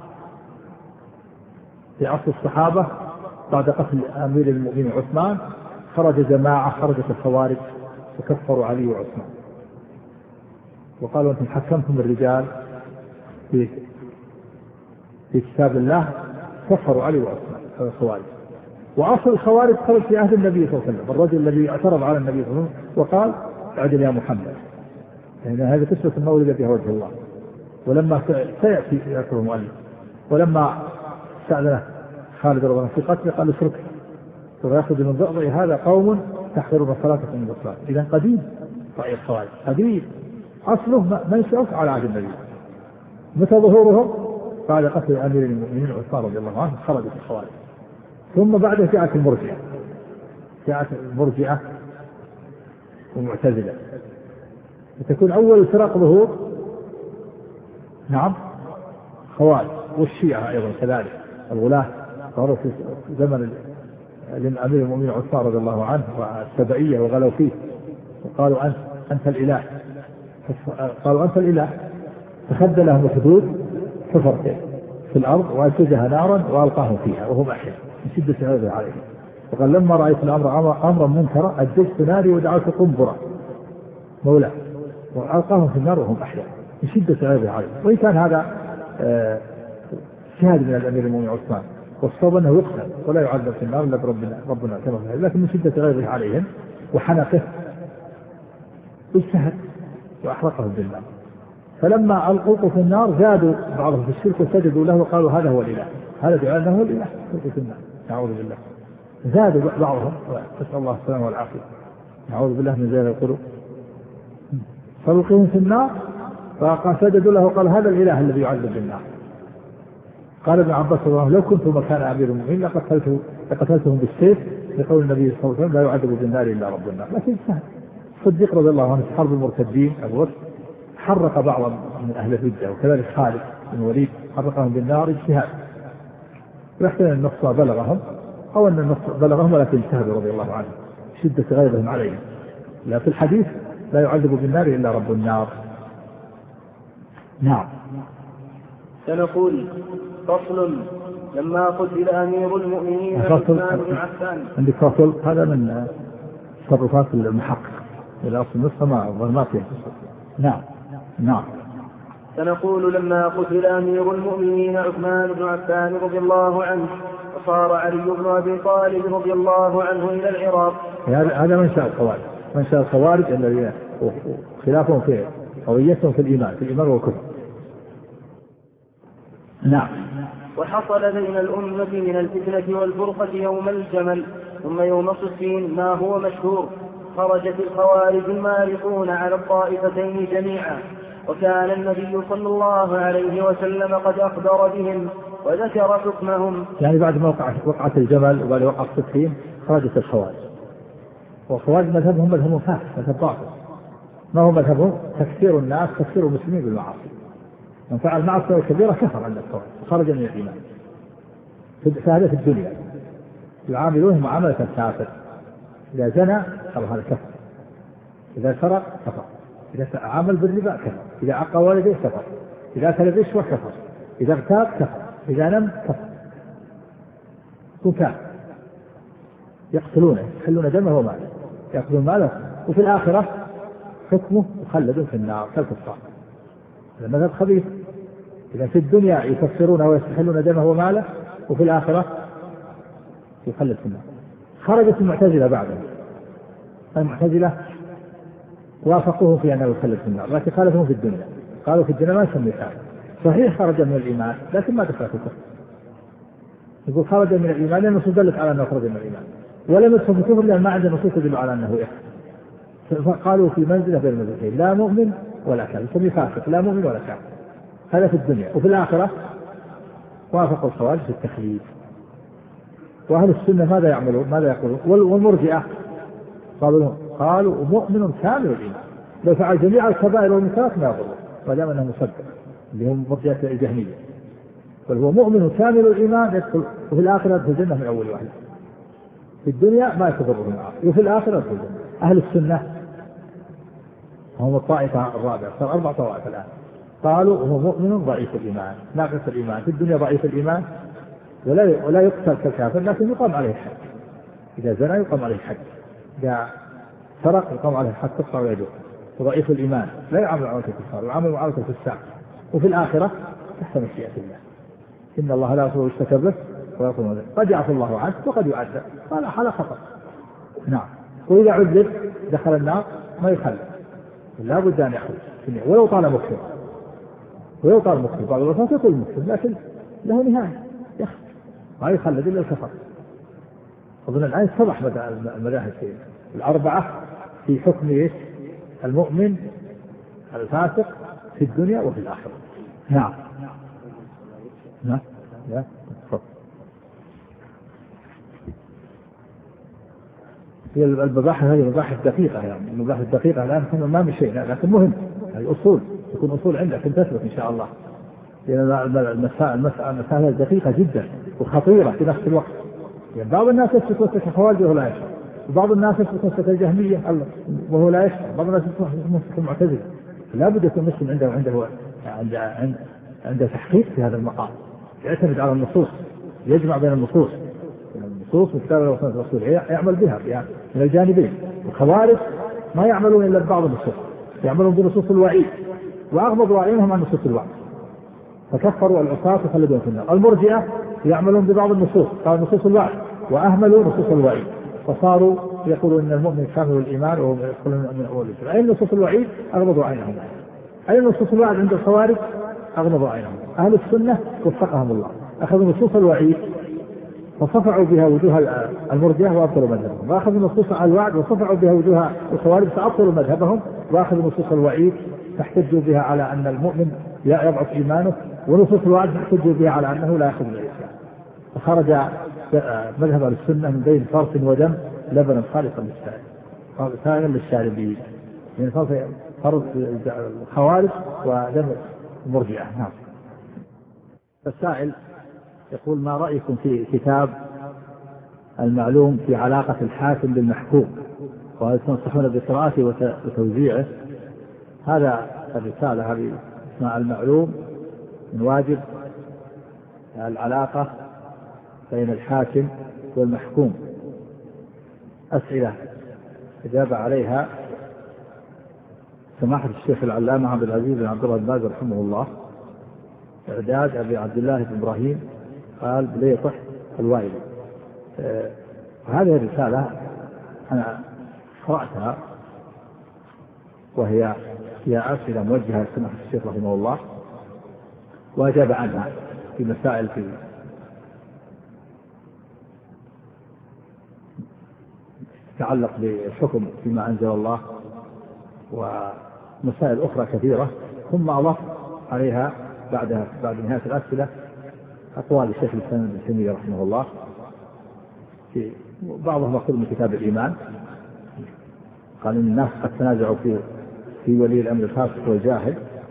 في عصر الصحابة بعد قتل أمير المؤمنين عثمان خرج جماعة، خرجت الخوارج وكفروا علي وعثمان وقالوا أنتم حكمتم الرجال في في كتاب الله، كفروا علي وعثمان الخوارج. وأصل الخوارج خرج في عهد النبي صلى الله عليه وسلم، الرجل الذي اعترض على النبي صلى الله عليه وسلم وقال اعدل يا محمد، يعني هذه قصة ما ولد بها وجه الله. ولما سيأتي يذكر المؤلف، ولما استأذنه خالد رضي الله عنه في قتله قال اترك ويأخذ من ضأضئ هذا قوم تحضرون صلاتكم من الصلاة. إذا قديم رأي الخوارج قديم، أصله منشأه على عهد النبي. متى ظهورهم؟ بعد قتل أمير المؤمنين عثمان رضي الله عنه خرجت الخوارج. ثم بعده جاءت المرجئة، جاءت المرجئة ومعتزلة، وتكون أول فرق ظهور نعم خوارج، والشيعة أيضا كذلك الغلاة ظهروا في زمن أمير المؤمنين عثمان رضي الله عنه والسبعية وغلوا فيه وقالوا أنت أنت الإله، قالوا أنت الإله، فخد لهم الحدود حفر في الأرض وأسجها نارا وألقاهم فيها وهم أحياء من شدة غيظه عليهم. وقال لما رأيت الأمر أمرا منكرا أججت ناري ودعوت قنبرة مولاه وألقاهم في النار وهم أحياء من شدة غيظه عليهم. وإن كان هذا آه شاهد من الأمير المؤمنين عثمان، والصواب أنه يقتل ولا يعذب في النار إلا بربنا ربنا كما فعل، لكن من شدة غيظه عليهم وحنقه اجتهد وأحرقهم بالنار. فلما ألقوا في النار زادوا بعضهم في الشرك وسجدوا له وقالوا هذا هو الإله، هذا دعاء أنه هو الإله، ألقوا في النار نعوذ بالله. زادوا بعضهم، نسأل الله السلامة والعافية، نعوذ بالله من زيغ القلوب. فألقوهم في النار فسجدوا له وقالوا هذا الإله الذي يعذب بالنار. قال ابن عباس رضي الله عنه لو كنت مكان أمير المؤمنين لقتلته لقتلتهم بالسيف لقول النبي صلى الله عليه وسلم لا يعذب بالنار إلا رب النار. لكن سهل. الصديق رضي الله عنه في حرب المرتدين الرسل حرق بعضا من أهل الردة، وكذلك خالد بن الوليد حرقهم بالنار اجتهاد، يحتمل النص بلغهم أو أن النص بلغهم ولكن اجتهدوا رضي الله عنه شدة غيظهم عليهم. لا في الحديث لا يعذب بالنار إلا رب النار. نعم.
سنقول فصل لما قتل أمير المؤمنين عثمان بن عفان.
عندك فصل هذا من تصرفات المحقق إلى أصل النص ما ظلمات. نعم نعم.
سنقول لما قتل أمير المؤمنين عثمان بن عفان رضي الله عنه وصار علي بن أبي طالب رضي الله عنه إلى العراق.
هذا منشأ الخوارج، منشأ الخوارج الذين خلافهم في قضيتهم في الإيمان في الإيمان والكفر. نعم.
وحصل بين الأمة من الفتنة والفرقة يوم الجمل ثم يوم صفين ما هو مشهور. خرجت الخوارج المارقون على الطائفتين جميعا، وكان النبي صلى الله عليه وسلم قد أخبر بهم وذكر حكمهم.
يعني بعد ما وقعت وقعة الجمل وبعد وقعة صفين خرجت الخوارج، والخوارج مذهبهم مذهب فاسد مذهب باطل، ما هو مذهبهم تكفير الناس تكفير المسلمين بالمعاصي، من فعل معصية كبيرة كفر عند الخوارج خرج من الإيمان. هذا في الدنيا يعاملونه معاملة الكافر، إذا زنى خلاص هذا كفر، إذا سرق كفر، إذا عمل بالربا كفر، إذا عق والديه كفر، إذا أكل الرشوة كفر، إذا اغتاب كفر، إذا نم كفر، يكون كافر. يقتلونه يحلون دمه وماله يأخذون ماله، وفي الآخرة حكمه مخلد في النار كالكفار. هذا مذهب خبيث. إذا في الدنيا يكفرونه ويستحلون دمه وماله، وفي الآخرة يخلد في النار. خرجت المعتزلة بعدهم، المعتزلة وافقوه في أنه يخلد في النار، لكن خالفهم في الدنيا، قالوا في الدنيا ما يسمي كافر. صحيح خرج من الإيمان لكن ما دخل في الكفر. يقول خرج من الإيمان لأن النصوص دلت على أنه خرج من الإيمان، ولم يدخل في الكفر لأن ما عنده نصوص تدل على أنه يكفر. فقالوا في منزلة بين المنزلتين، لا مؤمن ولا كافر، يسمي فاسق لا مؤمن ولا كافر. هذا في الدنيا. وفي الآخرة وافقوا الخوارج في التخليد. وأهل السنة ماذا يعملون ماذا يقولون؟ والمرجئة قالوا قالوا مؤمن كامل الإيمان لو فعل جميع الكبائر والمنكرات ما يضره ما دام أنه مصدق، اللي هم مرجئة الجهمية. بل هو مؤمن كامل الإيمان يدخل وفي الآخرة يدخل الجنة من أول واحد. في الدنيا ما تضره الآخرة، وفي الآخرة تضره. أهل السنة هم الطائفة الرابعة، صار أربع طوائف الآن. قالوا هو مؤمن ضعيف الإيمان، ناقص الإيمان، في الدنيا ضعيف الإيمان ولا ولا يقتل كالكافر، لكن يقام عليه الحد. إذا زنى يقام عليه الحد، إذا سرق يقام عليه الحد تقطع يده. وضعيف الإيمان لا يعمل معاملة الكفار، يعمل معاملة الفساق. وفي الآخرة تحت مشيئة الله، إن الله لا يغفر يشرك به ويغفر ما دون ذلك. قد يعفو الله عنه وقد يعذب، هذا حالة خطأ. نعم. وإذا عذب دخل النار ما يخلد، لا بد أن يخرج ولو طال مكتب، ولو طال مكتب. بعض الوقت يطول مكتب لكن له نهاية، يخرج ما يخلد إلا الكفر. أظن الآن اتضح المذاهب الأربعة في حكم إيش؟ المؤمن الفاسق في الدنيا وفي الآخرة. نعم. نعم. لا. هي المباحث هذه مباحث دقيقة، يعني المباحث الدقيقة الآن كنا ما من شيء، لكن مهم هذه أصول تكون أصول عندك تثبت إن شاء الله. لأن المسائل المسائل دقيقة جدا وخطيرة في نفس الوقت. يعني بعض الناس يثبت وسط الخوارج وهو لا يشعر، وبعض الناس يثبت وسط الجهمية وهو لا يشعر، بعض الناس يثبت وسط المعتزلة. لا بد يكون مسلم عنده عنده عنده عنده تحقيق في هذا المقام، يعتمد على النصوص، يجمع بين النصوص النصوص والكتاب والسنة الرسول يعمل بها يعني من الجانبين. الخوارج ما يعملون إلا ببعض النصوص، يعملون بنصوص الوعيد وأغمض أعينهم عن نصوص الوعد، فكفروا العصاة وخلدون في النار. المرجئة يعملون ببعض النصوص، قال نصوص الوعد وأهملوا نصوص الوعيد، فصاروا يقولون إن المؤمن كامل الإيمان وهم يدخلون من أول الإسلام. أي نصوص الوعيد أغمضوا أعينهم، أي نصوص الوعد عند الخوارج أغمضوا أعينهم. أهل السنة وفقهم الله أخذوا نصوص الوعيد فصفعوا بها وجوه المرجئة وأبطلوا مذهبهم، وأخذوا نصوص الوعد وصفعوا بها وجوه الخوارج فأبطلوا مذهبهم، وأخذوا نصوص الوعيد فاحتجوا بها على أن المؤمن يضعف إيمانه، ونصوص الوعد فاحتجوا بها على أنه لا يأخذ الإسلام. فخرج مذهب السنة من بين فرث ودم لبنا خالصا للسائل ثانيا للشاربين، من فرث الخوارج ودم المرجئة. نعم. السائل يقول ما رأيكم في كتاب المعلوم في علاقة الحاكم بالمحكوم، وهل تنصحون بقراءته وتوزيعه؟ هذا الرسالة هذه اسمها المعلوم من واجب العلاقة بين الحاكم والمحكوم، أسئلة إجابة عليها سماحة الشيخ العلامة عبد العزيز بن عبد الله بن باز رحمه الله، إعداد أبي عبد الله بن إبراهيم قال بليطح الوائل. آه هذه الرسالة أنا قرأتها وهي هي أسئلة موجهة لسماحة الشيخ رحمه الله، وأجاب عنها في مسائل في تتعلق بالحكم فيما أنزل الله ومسائل أخرى كثيرة، ثم أضاف عليها بعدها بعد نهاية الأسئلة أقوال الشيخ الإسلام ابن تيمية رحمه الله، في بعضهم مأخوذ من كتاب الإيمان، قال إن الناس قد تنازعوا في في ولي الأمر الفاسق والجاهل.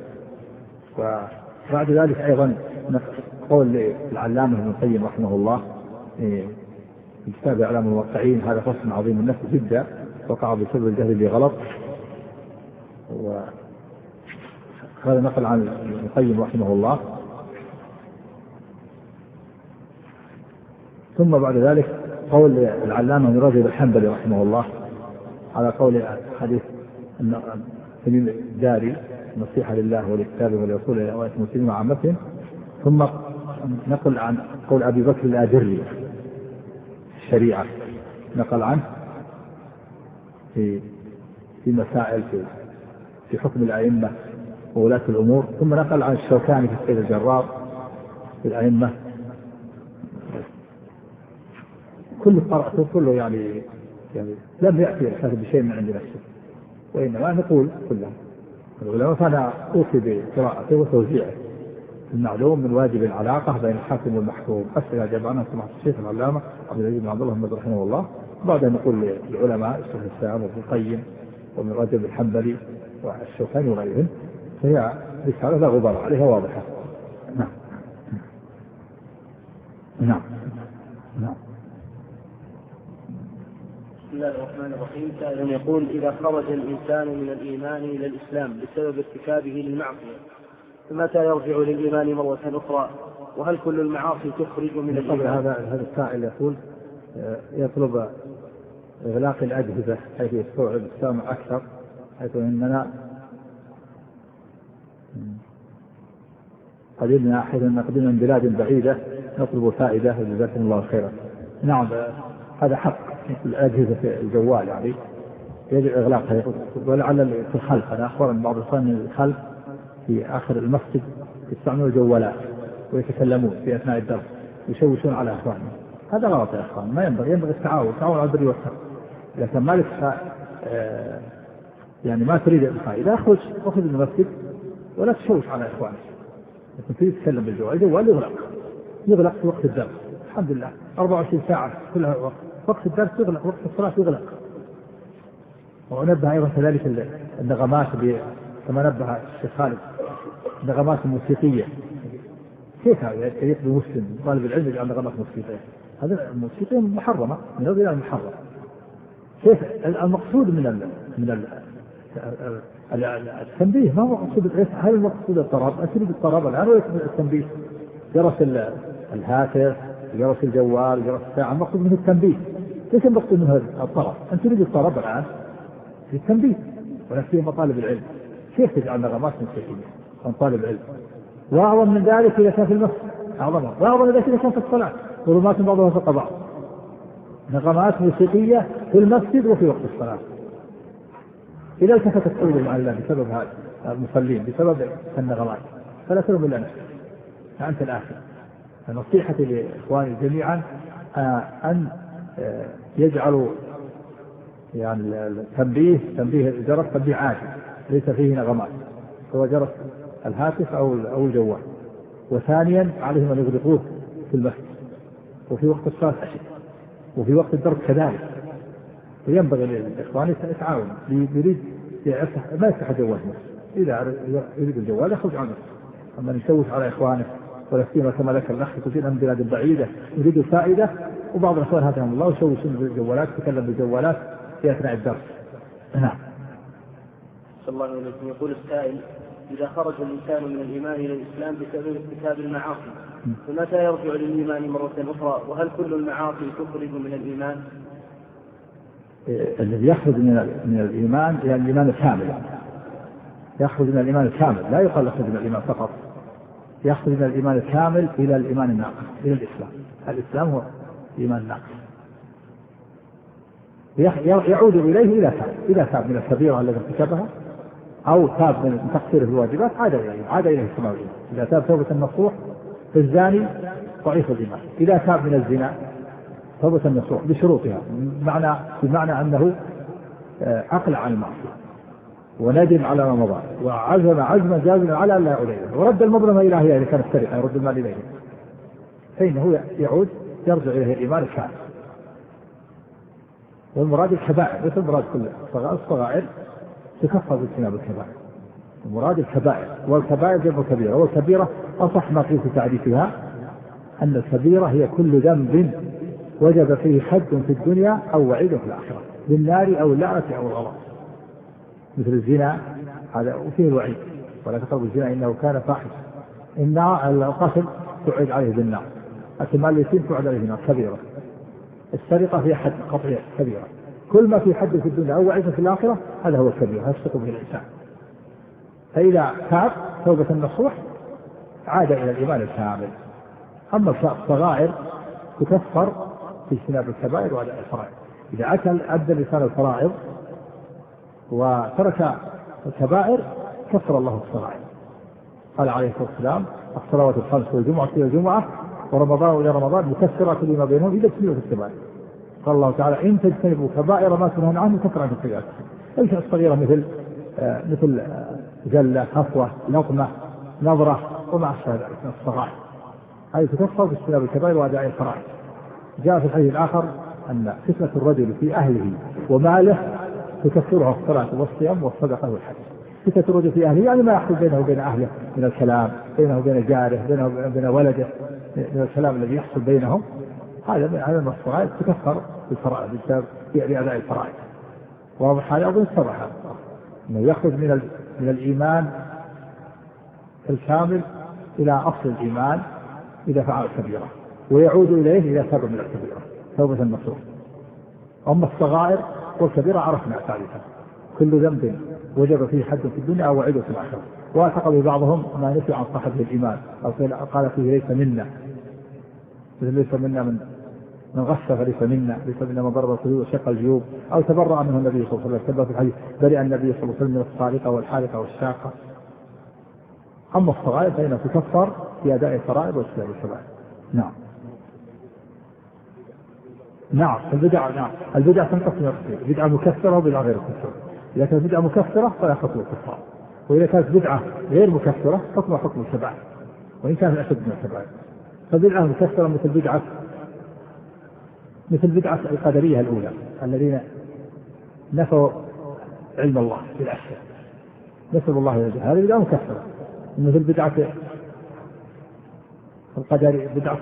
وبعد ذلك أيضا قول العلامة ابن القيم رحمه الله في كتاب إعلام الموقعين، هذا فصل عظيم النفس جدا وقع بسبب الجهل بغلط. وهذا نقل عن ابن القيم رحمه الله. ثم بعد ذلك قول العلامة ابن رجب الحنبلي رحمه الله على قول حديث تميم الداري نصيحة لله ولكتابه ولرسوله وأئمة المسلمين وعامتهم. ثم نقل عن قول أبي بكر الآجري الشريعة، نقل عنه في في مسائل في في حكم الأئمة وولاة الأمور. ثم نقل عن الشوكاني في السيد الجرار في الأئمة. كل قرأته كله يعني يعني لم يأتي الكاتب بشيء من عند نفسه، وإنما نقول كلها العلماء. فأنا أوصي بقراءته وتوزيعه. المعلوم من واجب العلاقة بين الحاكم والمحكوم، أسئلة أجاب عنها سماحة الشيخ العلامة عبد العزيز بن عبد الله بن رحمه الله. بعد أن نقول للعلماء الشيخ الإسلام وابن القيم وابن رجب الحنبلي والشوكاني وغيرهم، فهي رسالة لا غبار عليها واضحة. نعم نعم نعم
بسم الله الرحمن الرحيم. سائل يقول: إذا خرج الإنسان من الإيمان إلى الإسلام بسبب ارتكابه للمعصية فمتى يرجع للإيمان مرة أخرى؟ وهل كل المعاصي تخرج من الإيمان؟
هذا هذا السائل يقول يطلب إغلاق الأجهزة حيث يستوعب السامع أكثر، حيث أننا قدمنا حيث أننا قدمنا من بلاد بعيدة نطلب فائدة، جزاكم الله خيرا. نعم هذا حق، الأجهزة في الجوال يعني يجب إغلاقها، ولعل في الخلف أنا أخبر أن بعض الإخوان من الخلف في آخر المسجد يستعملون الجوالات ويتكلمون في أثناء الدرس يشوشون على أخوانهم. هذا غلط يا أخوان، ما ينبغي، ينبغي التعاون، التعاون على البر والتقوى. إذا كان مالك آه يعني ما تريد الفائدة اخرج اخرج من المسجد ولا تشوش على إخوانك. لكن تريد تتكلم بالجوال، الجوال يغلق يغلق في وقت الدرس، الحمد لله أربعة وعشرين ساعة كلها وقت، وقت الدرس يغلق، وقت الصلاة يغلق. ونبه أيضا كذلك النغمات كما نبه الشيخ خالد، النغمات الموسيقية، كيف هذا يقضي مسلم طالب العلم يجعل نغمات موسيقية؟ هذا الموسيقى محرمة من هذا المحرم. كيف المقصود من ال من ال التنبيه؟ ما هو مقصود هل المقصود الطرب؟ أكيد الطرب الآن ولا التنبيه؟ جرس الهاتف، جرس الجوال، جرس الساعة، المقصود منه التنبيه. ليس المقصود منه الطرب؟ أنت تريد الطرب الآن في التنبيه، ونفسه مطالب العلم. كيف تجعل نغمات موسيقية عن طالب العلم؟ وأعظم من ذلك إذا كان في المسجد، أعظم وأعظم من ذلك إذا كان في الصلاة، ظلمات بعضها فوق بعض، نغمات موسيقية في المسجد وفي وقت الصلاة. إذا التفتت قلوب المعلم بسبب هذا المصلين بسبب النغمات فلا تلوم إلا نفسك، أنت الآخر. نصيحتي لإخواني جميعا أن يجعلوا يعني التنبيه تنبيه الجرس تنبيه عادي ليس فيه نغمات، هو جرس الهاتف أو أو الجوال. وثانيا عليهم أن يغلقوه في المسجد وفي وقت الصلاة وفي وقت الدرس كذلك. وينبغي للإخوان يتعاون، يريد ما يفتح جوال، إذا يريد الجوال يخرج عنه. أما يشوش على إخوانه ولا سيما كما ذكر الأخ كثير من بلاد بعيدة يريدوا فائدة، وبعض الإخوان هداهم الله يشوشون بالجوالات، يتكلم بالجوالات في أثناء الدرس. نعم.
صلى الله عليه وسلم. يقول السائل: إذا خرج الإنسان من الإيمان إلى الإسلام بسبب ارتكاب المعاصي فمتى يرجع للإيمان مرة أخرى؟ وهل كل المعاصي تخرج من الإيمان؟
الذي يخرج من الإيمان إلى الإيمان الكامل، يخرج من الإيمان الكامل، لا يقال يخرج من الإيمان فقط، يخرج من الإيمان الكامل إلى الإيمان الناقص، إلى الإسلام. الإسلام هو الإيمان الناقص، يعود إليه إذا تاب، إذا تاب من الكبيرة التي ارتكبها أو تاب من تقصير الواجبات عاد إليه، عاد إليه السماوية. إذا تاب توبة النصوح فالزاني ضعيف الإيمان، إذا تاب من الزنا توبة النصوح بشروطها، بمعنى بمعنى أنه أقلع عن المعصية وندم على ما مضى وعزم عزما جازما على لا يعود إليه، ورد المظلمة إلى أهلها إذا كانت سرقة يرد المال إليه، فإنه يعود يرجع إليه الإيمان الكامل. والمراد الكبائر، ليس المراد كل الصغائر تكفر باجتناب الكبائر، المراد الكبائر، والكبائر جمع كبيرة، والكبيرة أصح ما فيه تعريفها أن الكبيرة هي كل ذنب وجب فيه حد في الدنيا أو وعيد في الآخرة بالنار أو اللعنة أو الغضب، مثل الزنا هذا وفيه الوعيد ولا تقربوا الزنا إنه كان فاحشا، إن القتل تعيد عليه بالنار، المال اليتيم تعيد عليه بالنار كبيرة، السرقة في حد قطعي كبيرة، كل ما في حد في الدنيا أو وعيد في الآخرة هذا هو الكبير، هذا يسقط به الإنسان. فإذا تاب توبة النصوح عاد إلى الإيمان الكامل. أما الصغائر تكفر في اجتناب الكبائر وأداء الفرائض. إذا أكل أدى الإنسان الفرائض وترك الكبائر كفر الله الصغائر. قال عليه الصلاة والسلام: الصلوات الخمس والجمعة إلى الجمعة ورمضان إلى رمضان مكفرات لما بينهم إذا اجتنبوا الكبائر. قال الله تعالى: إن تجتنبوا كبائر ما تنهون عنه كفر عنكم سيئاتكم. الأشياء الصغيرة مثل آه مثل آه جلة، خطوة، لطمة، نظرة وما أشبه ذلك من الصغائر، هذه تكفر باجتناب الكبائر وأداء الفرائض. جاء في الحديث الآخر أن فتنة الرجل في أهله وماله تكفرها الصلاة والصيام والصدقة والحج. فتنة الرجل في أهله يعني ما يحصل بينه وبين أهله من الكلام، بينه وبين جاره، بينه وبين ولده من الكلام الذي يحصل بينهم، هذا هذا من الصغائر تكفر بالفرائض بأداء الفرائض. واضح هذا أظن صرح أنه يخرج من من الإيمان الكامل إلى أصل الإيمان إذا فعل الكبيرة، ويعود إليه إذا تاب من الكبيرة توبة نصوح. أما الصغائر والكبيرة عرفنا ثالثا، كل ذنب وجب فيه حد في الدنيا أو وعيد في الآخرة. واعتقد بعضهم ما نفي عن صاحبه الإيمان أو قال فيه ليس منا، ليس منا من من غش فليس منا، ليس منا من ضرب الخدود وشق الجيوب، أو تبرأ منه النبي صلى الله عليه وسلم في الحديث برئ النبي صلى الله عليه وسلم من الصالقة والحالقة والشاقة. أما الصغائر فإنها تكفر في أداء الفرائض واجتناب الكبائر. نعم نعم البدع نعم البدع تنقسم إلى قسمين، بدعة مكفرة وبدعة غير مكفرة. إذا كانت بدعة مكفرة فلا حكم الكفار، وإذا كانت بدعة غير مكفرة حكم حكم الكبائر وإن كانت أشد من الكبائر. فبدعة مكفرة مثل بدعة مثل بدعة القدرية الأولى الذين نفوا علم الله بالأشياء، نسأل الله يجزي، هذه بدعة مكفرة. مثل بدعة القدر بدعة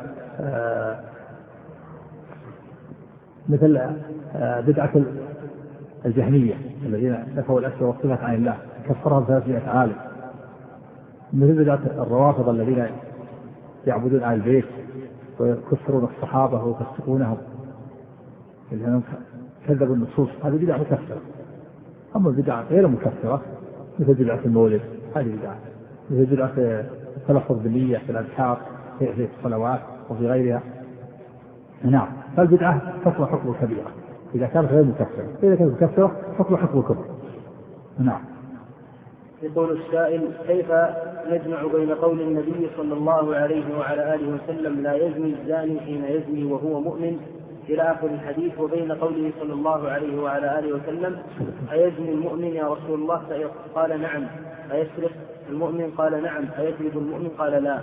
مثل بدعة الجهمية الذين نفوا الأشياء والصفات عن الله كفرها بثلاثمائة عالم. مثل بدعة الروافض الذين يعبدون آل البيت ويكفرون الصحابة ويفسقونهم لأنهم كذبوا النصوص، هذه بدعة مكفرة. أما البدعة غير مكفرة مثل بدعة المولد هذه بدعة، مثل بدعة التلفظ بالنية في الأذكار في الصلوات وفي غيرها. نعم فالبدعة حكم حكم كبيرة إذا كانت غير مكفرة، إذا كانت مكفرة حكم حكم كبر. نعم.
يقول السائل: كيف نجمع بين قول النبي صلى الله عليه وعلى آله وسلم لا يزني الزاني حين يزني وهو مؤمن إلى آخر الحديث، وبين قوله صلى الله عليه وعلى آله وسلم أيزني المؤمن يا رسول الله؟ قال نعم. أيسرق المؤمن؟ قال نعم. أيكذب المؤمن؟ قال لا.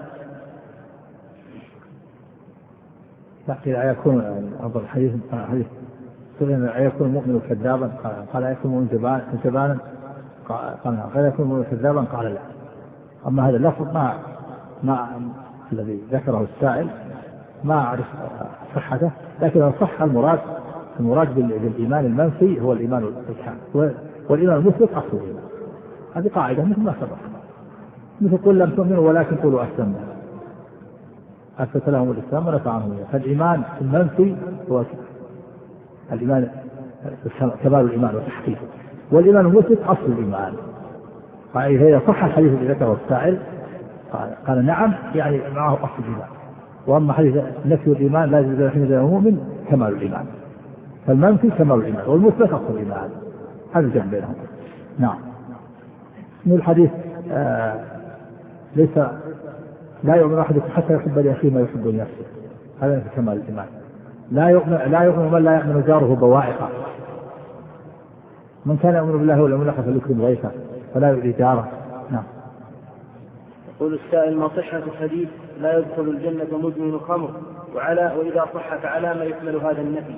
لكن يكون أفضل الحديث حديث يكون المؤمن كذابا؟ قال يكون المؤمن جبانا؟ قال قال يكون المؤمن كذابا؟ قال لا. أما هذا اللفظ ما ما الذي ذكره السائل ما أعرف صحته، لكن صح المراد المراد بالإيمان المنفي هو الإيمان الكامل، والإيمان المثبت أصل الإيمان. هذه قاعدة مثل ما سبق، مثل قل لم تؤمنوا ولكن قولوا أسلمنا أثبت لهم الإسلام ونفعهم إياه. فالإيمان المنفي هو الإيمان كمال الإيمان وتحقيقه، والإيمان المثبت أصل الإيمان. فإذا صح الحديث الذي ذكره السائل قال, قال نعم يعني معه أصل الإيمان. وأما حديث نفي الإيمان لا يجوز حين يكون المؤمن كمال الإيمان، فالمنفي كمال الإيمان والمثبت أصل الإيمان، هذا الجمع بينهم. نعم. من الحديث آه ليس لا يؤمن أحدكم حتى يحب لأخيه ما يحب لنفسه، هذا في كمال الإيمان. لا يؤمن لا يؤمن من لا يأمن جاره بوائقه، من كان يؤمن بالله واليوم الآخر فليكرم ضيفه فلا يؤذي جاره. نعم.
يقول السائل: ما صحة الحديث لا يدخل الجنة مدمن الخمر؟ وعلى وإذا صح فعلى ما يحمل هذا النفي؟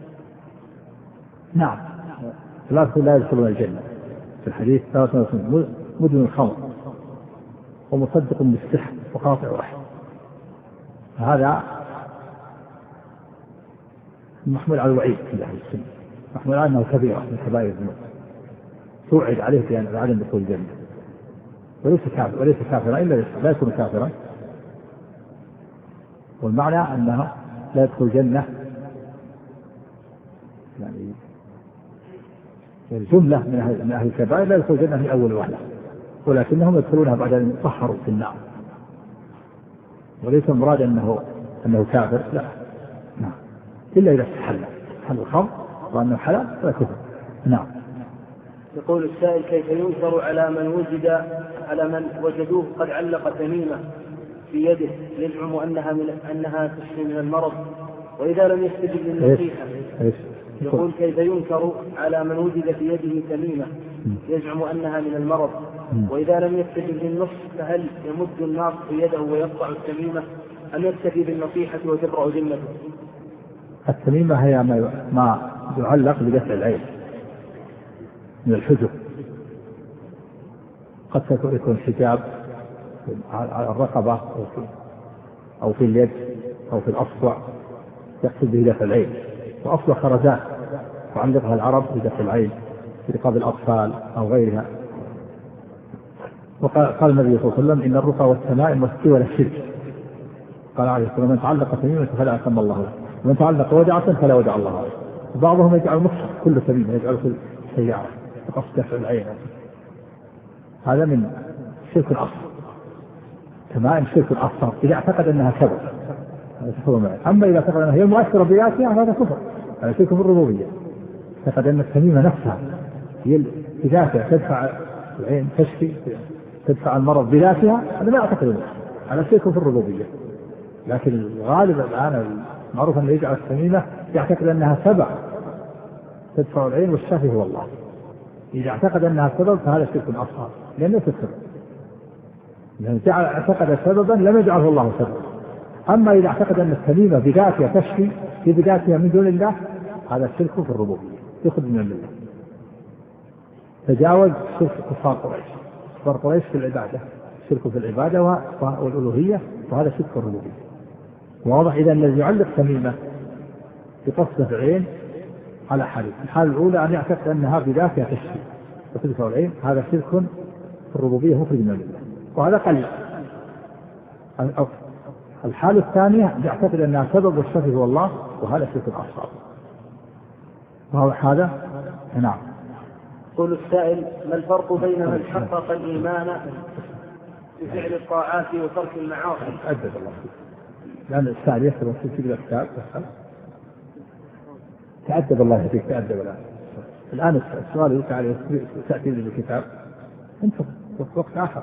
نعم ثلاثة لا يدخلون الجنة في الحديث، ثلاثة مدمن الخمر ومصدق بالسحر وقاطع رحم. هذا محمول على الوعيد في أهل السنة، محمول على أنه كبيرة من كبائر الذنوب توعد عليه بأن عدم دخول الجنة، وليس كافر وليس كافرا إلا لا يكون كافرا. والمعنى أنه لا يدخل الجنة يعني الجملة من أهل, من أهل الكبائر لا يدخل الجنة في أول وهلة، ولكنهم يدخلونها بعد أن يطهروا في النار، وليس المراد أنه أنه كافر، لا نعم إلا إذا استحل حل الخمر وأنه حلال فلا كفر. نعم.
يقول السائل: كيف ينكر على من وجد على من وجدوه قد علق تميمة في يده يزعم أنها من أنها تشفي من المرض وإذا لم يستجب للنصيحة؟ يقول: كيف ينكر على من وجد في يده تميمة يزعم أنها من المرض وإذا لم يستجب للنصح، فهل يمد الناصح يده ويقطع التميمة أم يكتفي بالنصيحة وتبرأ ذمته؟
التميمة هي ما يعلق بدفع العين من الحجب، قد يكون حجاب على الرقبة أو في اليد أو في الأصبع يقصد به دفع العين، وأصل خرزات تعلقها العرب في دفع العين في رقاب الأطفال أو غيرها. وقال النبي صلى الله عليه وسلم إن الرقى والتمائم والسوى للشرك. قال عليه الصلاة والسلام من تعلق تميمة فلا أتم الله له ومن تعلق ودعة فلا ودع الله له. بعضهم يجعل مصحف كل تميمة يجعل كل سيارة قصد دفع العين، هذا من شرك الأصل. تمائم شرك الأصل إذا اعتقد أنها سبب، أما إذا اعتقد أنها هي المؤثرة بذاتها هذا كفر، هذا شرك بالربوبية. اعتقد أن التميمة نفسها هي بذاتها تدفع العين تشفي تدفع المرض بذاتها، هذا لا أعتقد أنه هذا شرك في الربوبية. لكن الغالب الآن معروف أنه يجعل التميمة يعتقد أنها سبب تدفع العين والشافي هو الله. إذا اعتقد أنها سبب فهذا شرك أصغر لأنه السبب، لأن جعل اعتقد سببا لم يجعله الله سببا. أما إذا اعتقد أن التميمة بذاتها تشفي في بذاتها من دون الله هذا شرك في الربوبية يخرج من الله، تجاوز شرك كفار قريش. كفار قريش في العبادة شرك في العبادة والألوهية، وهذا شرك في الربوبية. واضح إذا الذي يعلق تميمة بقصد العين على حالين، الحالة الأولى أن يعتقد أنها بذاتها تشفي وتدفع العين، هذا شرك في الربوبية مخرج من الله، وهذا قليل. الحالة الثانية يعتقد أنها سبب والشفي هو الله، وهذا شرك الأصغر. واضح هذا؟ نعم.
يقول السائل: ما الفرق بين من حقق الإيمان بفعل الطاعات وترك المعاصي؟
أدب الله فيك، لأن السائل يسأل في الكتاب تأدب الله فيك، تأدب الآن. الآن السؤال يوقع عليه تأتي بالكتاب انت في وقت آخر.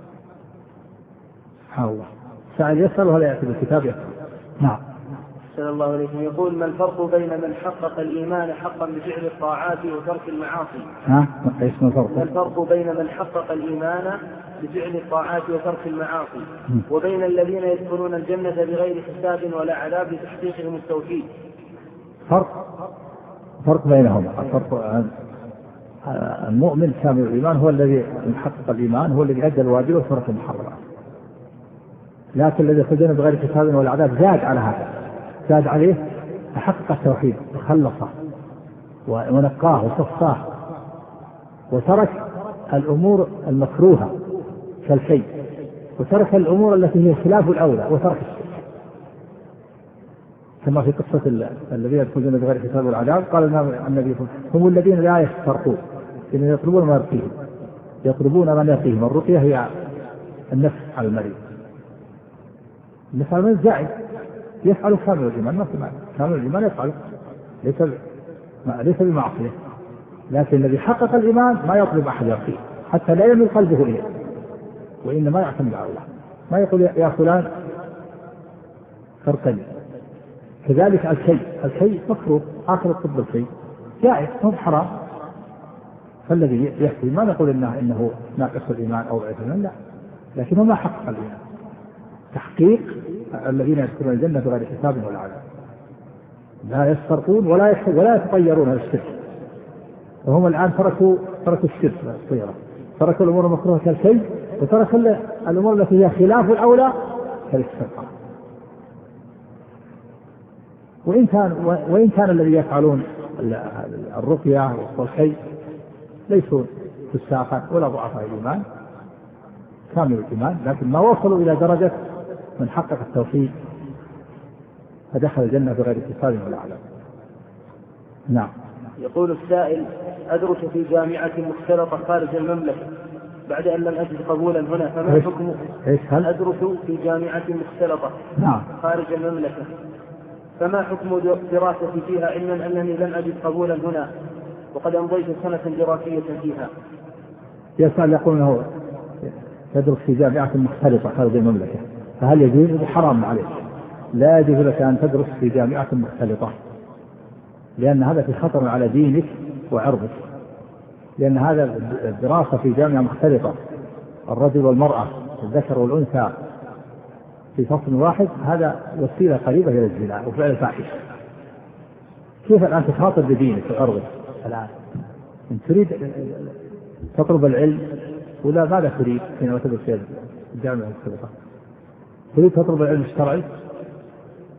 سبحان الله، السائل يسأل ولا يأتي بالكتاب يسأل. نعم.
صلى الله عليكم. يقول: ما الفرق بين من حقق الإيمان حقا بفعل الطاعات وترك المعاصي؟
ها؟ ايش الفرق؟
ما الفرق بين من حقق الإيمان بفعل الطاعات وترك المعاصي م. وبين الذين يدخلون الجنة بغير حساب ولا عذاب لتحقيقهم التوحيد؟
فرق فرق بينهما. الفرق المؤمن كامل الإيمان هو الذي يحقق الإيمان، هو الذي أدى الواجب وترك المحرمات. لكن الذي يدخل الجنة بغير حساب ولا عذاب زاد على هذا، زاد عليه فحقق التوحيد وخلصه ونقاه وصفاه وترك الأمور المكروهة كالشيء، وترك الأمور التي هي خلاف الأولى وترك الشيء. كما في قصة الذين يدخلون بغير حساب والعذاب قال النبي هم الذين لا يسترقون، إنهم يطلبون ما يرقيهم، يطلبون من يرقيهم. الرقية هي النفس على المريض، النفس على المريض زائد يفعل كامل الإيمان، ما في معنى كامل الإيمان يفعل ليس ليس بمعصية. لكن الذي حقق الإيمان ما يطلب أحد يرقيه حتى لا يميل قلبه إليه، وإنما يعتمد على الله، ما يقول يا فلان فرقني. كذلك الكي الكي مكروه، آخر الطب الكي جائز مو حرام. فالذي يحكي ما نقول إنه إنه ناقص الإيمان أو ضعيف الإيمان، لا، لكنه ما حقق الإيمان. تحقيق الذين يدخلون الجنة بغير حساب ولا عذاب، لا يسترقون ولا ولا يتطيرون الشرك. وهم الآن تركوا تركوا الشرك والطيرة، تركوا الأمور المكروهة كالكي، وتركوا الأمور التي هي خلاف الأولى كالاسترقاء. وإن كان وإن كان الذي يفعلون الرقية والكي ليسوا فساقا ولا ضعفاء الإيمان، كامل الإيمان، لكن ما وصلوا إلى درجة من حقق التوحيد فدخل الجنة بغير حساب ولا عذاب. نعم.
يقول السائل: أدرس في جامعة مختلطة خارج المملكة بعد أن لم أجد قبولا هنا، فما حكمه؟ أدرس في جامعة مختلطة
نعم.
خارج المملكة، فما حكم دراستي فيها علما أنني لم أجد قبولا هنا وقد أمضيت سنة دراسية فيها؟
يسأل يقول أنه يدرس في جامعة مختلطة خارج المملكة، فهل يجوز؟ حرام عليك، لا يجوز لك أن تدرس في جامعة مختلطة، لأن هذا في خطر على دينك وعرضك. لأن هذا الدراسة في جامعة مختلطة، الرجل والمرأة الذكر والأنثى في فصل واحد، هذا وسيلة قريبة إلى الزنا وفعل الفاحشة. كيف الآن تخاطر بدينك وعرضك؟ الآن إن تريد تطلب العلم ولا ماذا تريد حينما تدرس في الجامعة المختلطة؟ تريد تطلب العلم الشرعي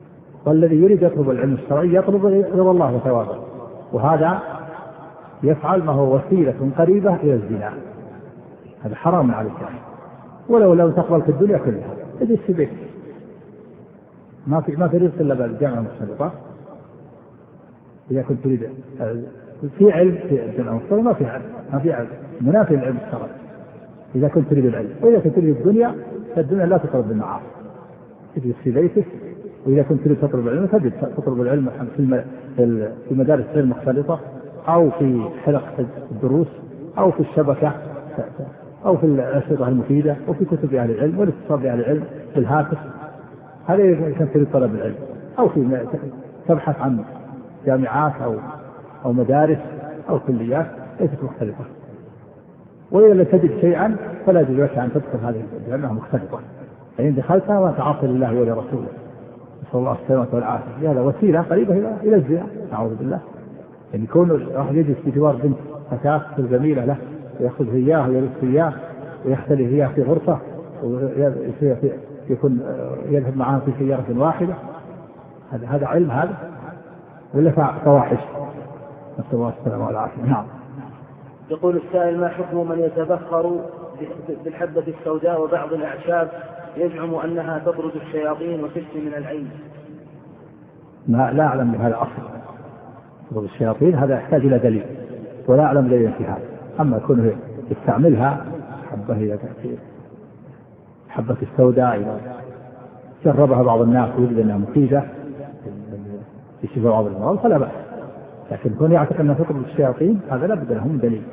والذي يريد يطلب العلم الشرعي يطلب رضا الله وثوابه، وهذا يفعل ما هو وسيلة قريبة إلى الزنا، هذا حرام عليك. ولو لو تقبل في الدنيا كلها تجلس في بيتك، ما في ما في رزق إلا بالجامعة المختلطة. إذا كنت تريد في علم في الجامعة المختلطة ما في علم، ما في علم منافي للعلم الشرعي إذا كنت تريد العلم. وإذا كنت تريد الدنيا فالدنيا لا تطلب بالمعاصي، تجلس في بيتك. وإذا كنت تريد تطلب العلم فجد تطلب العلم في مدارس غير مختلطة، أو في حلق الدروس، أو في الشبكة، أو في الأشرطة المفيدة، وفي كتب أهل العلم والاتصال بأهل العلم في الهاتف. هذا إذا كنت تريد طلب العلم، أو في تبحث عن جامعات أو أو مدارس أو كليات ليست مختلفة. وإذا لم تجد شيئا فلا يجوز لك أن تدخل هذه الجامعة مختلفة، فإن دخلتها وتعاطي لله ولرسوله نسأل الله السلامة والعافية. هذا وسيلة قريبة إلى إلى الزنا، أعوذ بالله. يعني يكون الواحد يجلس في جوار بنت فتاة جميلة له، ويأخذ إياه ويلبس إياه ويختلي إياه في غرفة، ويكون يذهب معها في سيارة واحدة، هذا هذا علم هذا ولا فواحش؟ نسأل الله السلامة والعافية. نعم.
يقول السائل: ما حكم من يتبخر بالحبة السوداء وبعض الأعشاب يزعم أنها تطرد الشياطين وتشفي من العين؟
لا لا أعلم بهذا أصلا. تطرد الشياطين هذا يحتاج إلى دليل، ولا أعلم دليل في هذا. أما كونه يستعملها حبة هي حبة السوداء إذا جربها بعض الناس وجد أنها مفيدة في شفاء بعض الأمراض فلا بأس، لكن كون يعتقد أنها تطرد الشياطين هذا لا بد له من دليل.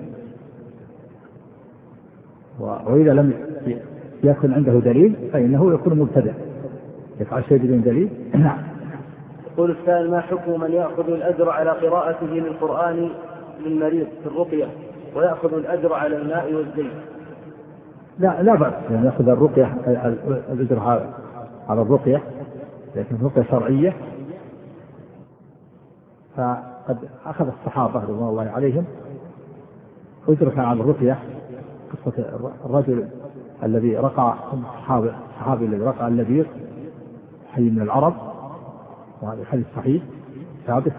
وإذا لم يكن عنده دليل فإنه يكون مبتدع، يفعل شيء بدون دليل. نعم.
يقول السائل: ما حكم من يأخذ الأجر على قراءته للقرآن للمريض في الرقية ويأخذ الأجر على الماء والزيت؟
لا لا بأس يعني يأخذ الرقية الأجر على الرقية، لكن الرقية شرعية. فقد أخذ الصحابة رضوان الله عليهم أجر على الرقية. قصة الرجل الذي رقى الصحابي الصحابي الذي رقى اللبيق حي من العرب، وهذا الحديث صحيح ثابت،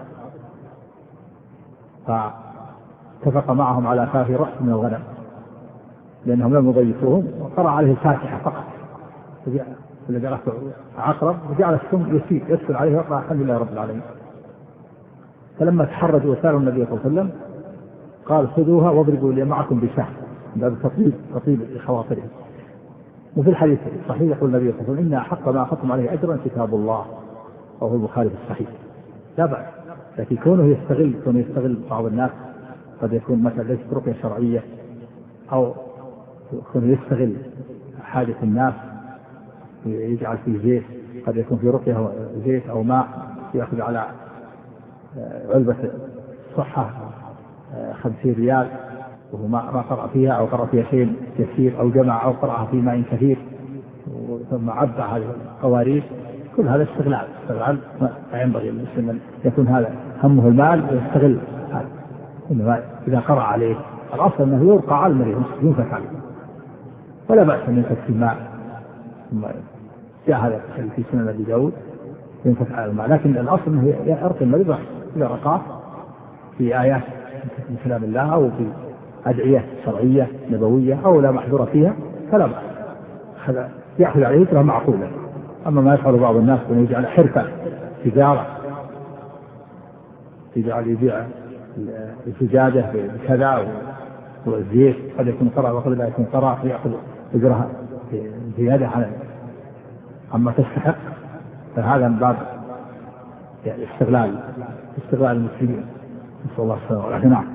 فاتفق معهم على كافي رأس من الغنم لأنهم لم يضيفوهم، وقرأ عليه الفاتحة فقط. الذي رقى عقرب وجعل السم يسير يسكن عليه وقرأ الحمد لله رب العالمين. فلما تحرجوا وسالوا النبي صلى الله عليه وسلم قال: خذوها واضربوا لي معكم بشهر، باب تطيب تطيب خواطرهم. وفي الحديث الصحيح يقول النبي صلى الله عليه وسلم: إن أحق ما أخذتم عليه أجرا كتاب الله، وهو البخاري في الصحيح. لا بأس، لكن كونه يستغل كونه يستغل بعض الناس قد يكون مثلا ليست رقية شرعية، أو كونه يستغل حاجة الناس يجعل فيه زيت، قد يكون في رقية زيت أو ماء يأخذ على علبة صحة خمسين ريال وهو ما قرأ فيها أو قرأ فيها شيء يسير أو جمع أو قرأها في ماء كثير ثم عبى هذه القوارير. كل هذا استغلال استغلال ما ينبغي للمسلم أن يكون هذا همه المال ويستغل هذا. إنما إذا قرأ عليه الأصل أنه يرقى على المريض ينفك عليه، ولا بأس أن ينفك في الماء. ثم جاء هذا في سنن أبي داود ينفك على الماء، لكن الأصل أنه يرقى المريض إذا رقاه في آيات من كلام الله أو في أدعية شرعية نبوية أو لا محذور فيها فلا بأس، هذا يأخذ عليه ترى معقولة. أما ما يفعل بعض الناس أن يجعل حرفة تجارة، يجعل يبيع الزجاجة بكذا والزيت قد يكون قرأ وقد لا يكون قرأ يأخذ أجرها زيادة على عما تستحق، فهذا من باب يعني استغلال استغلال المسلمين. نسأل الله السلامة والعافية. نعم.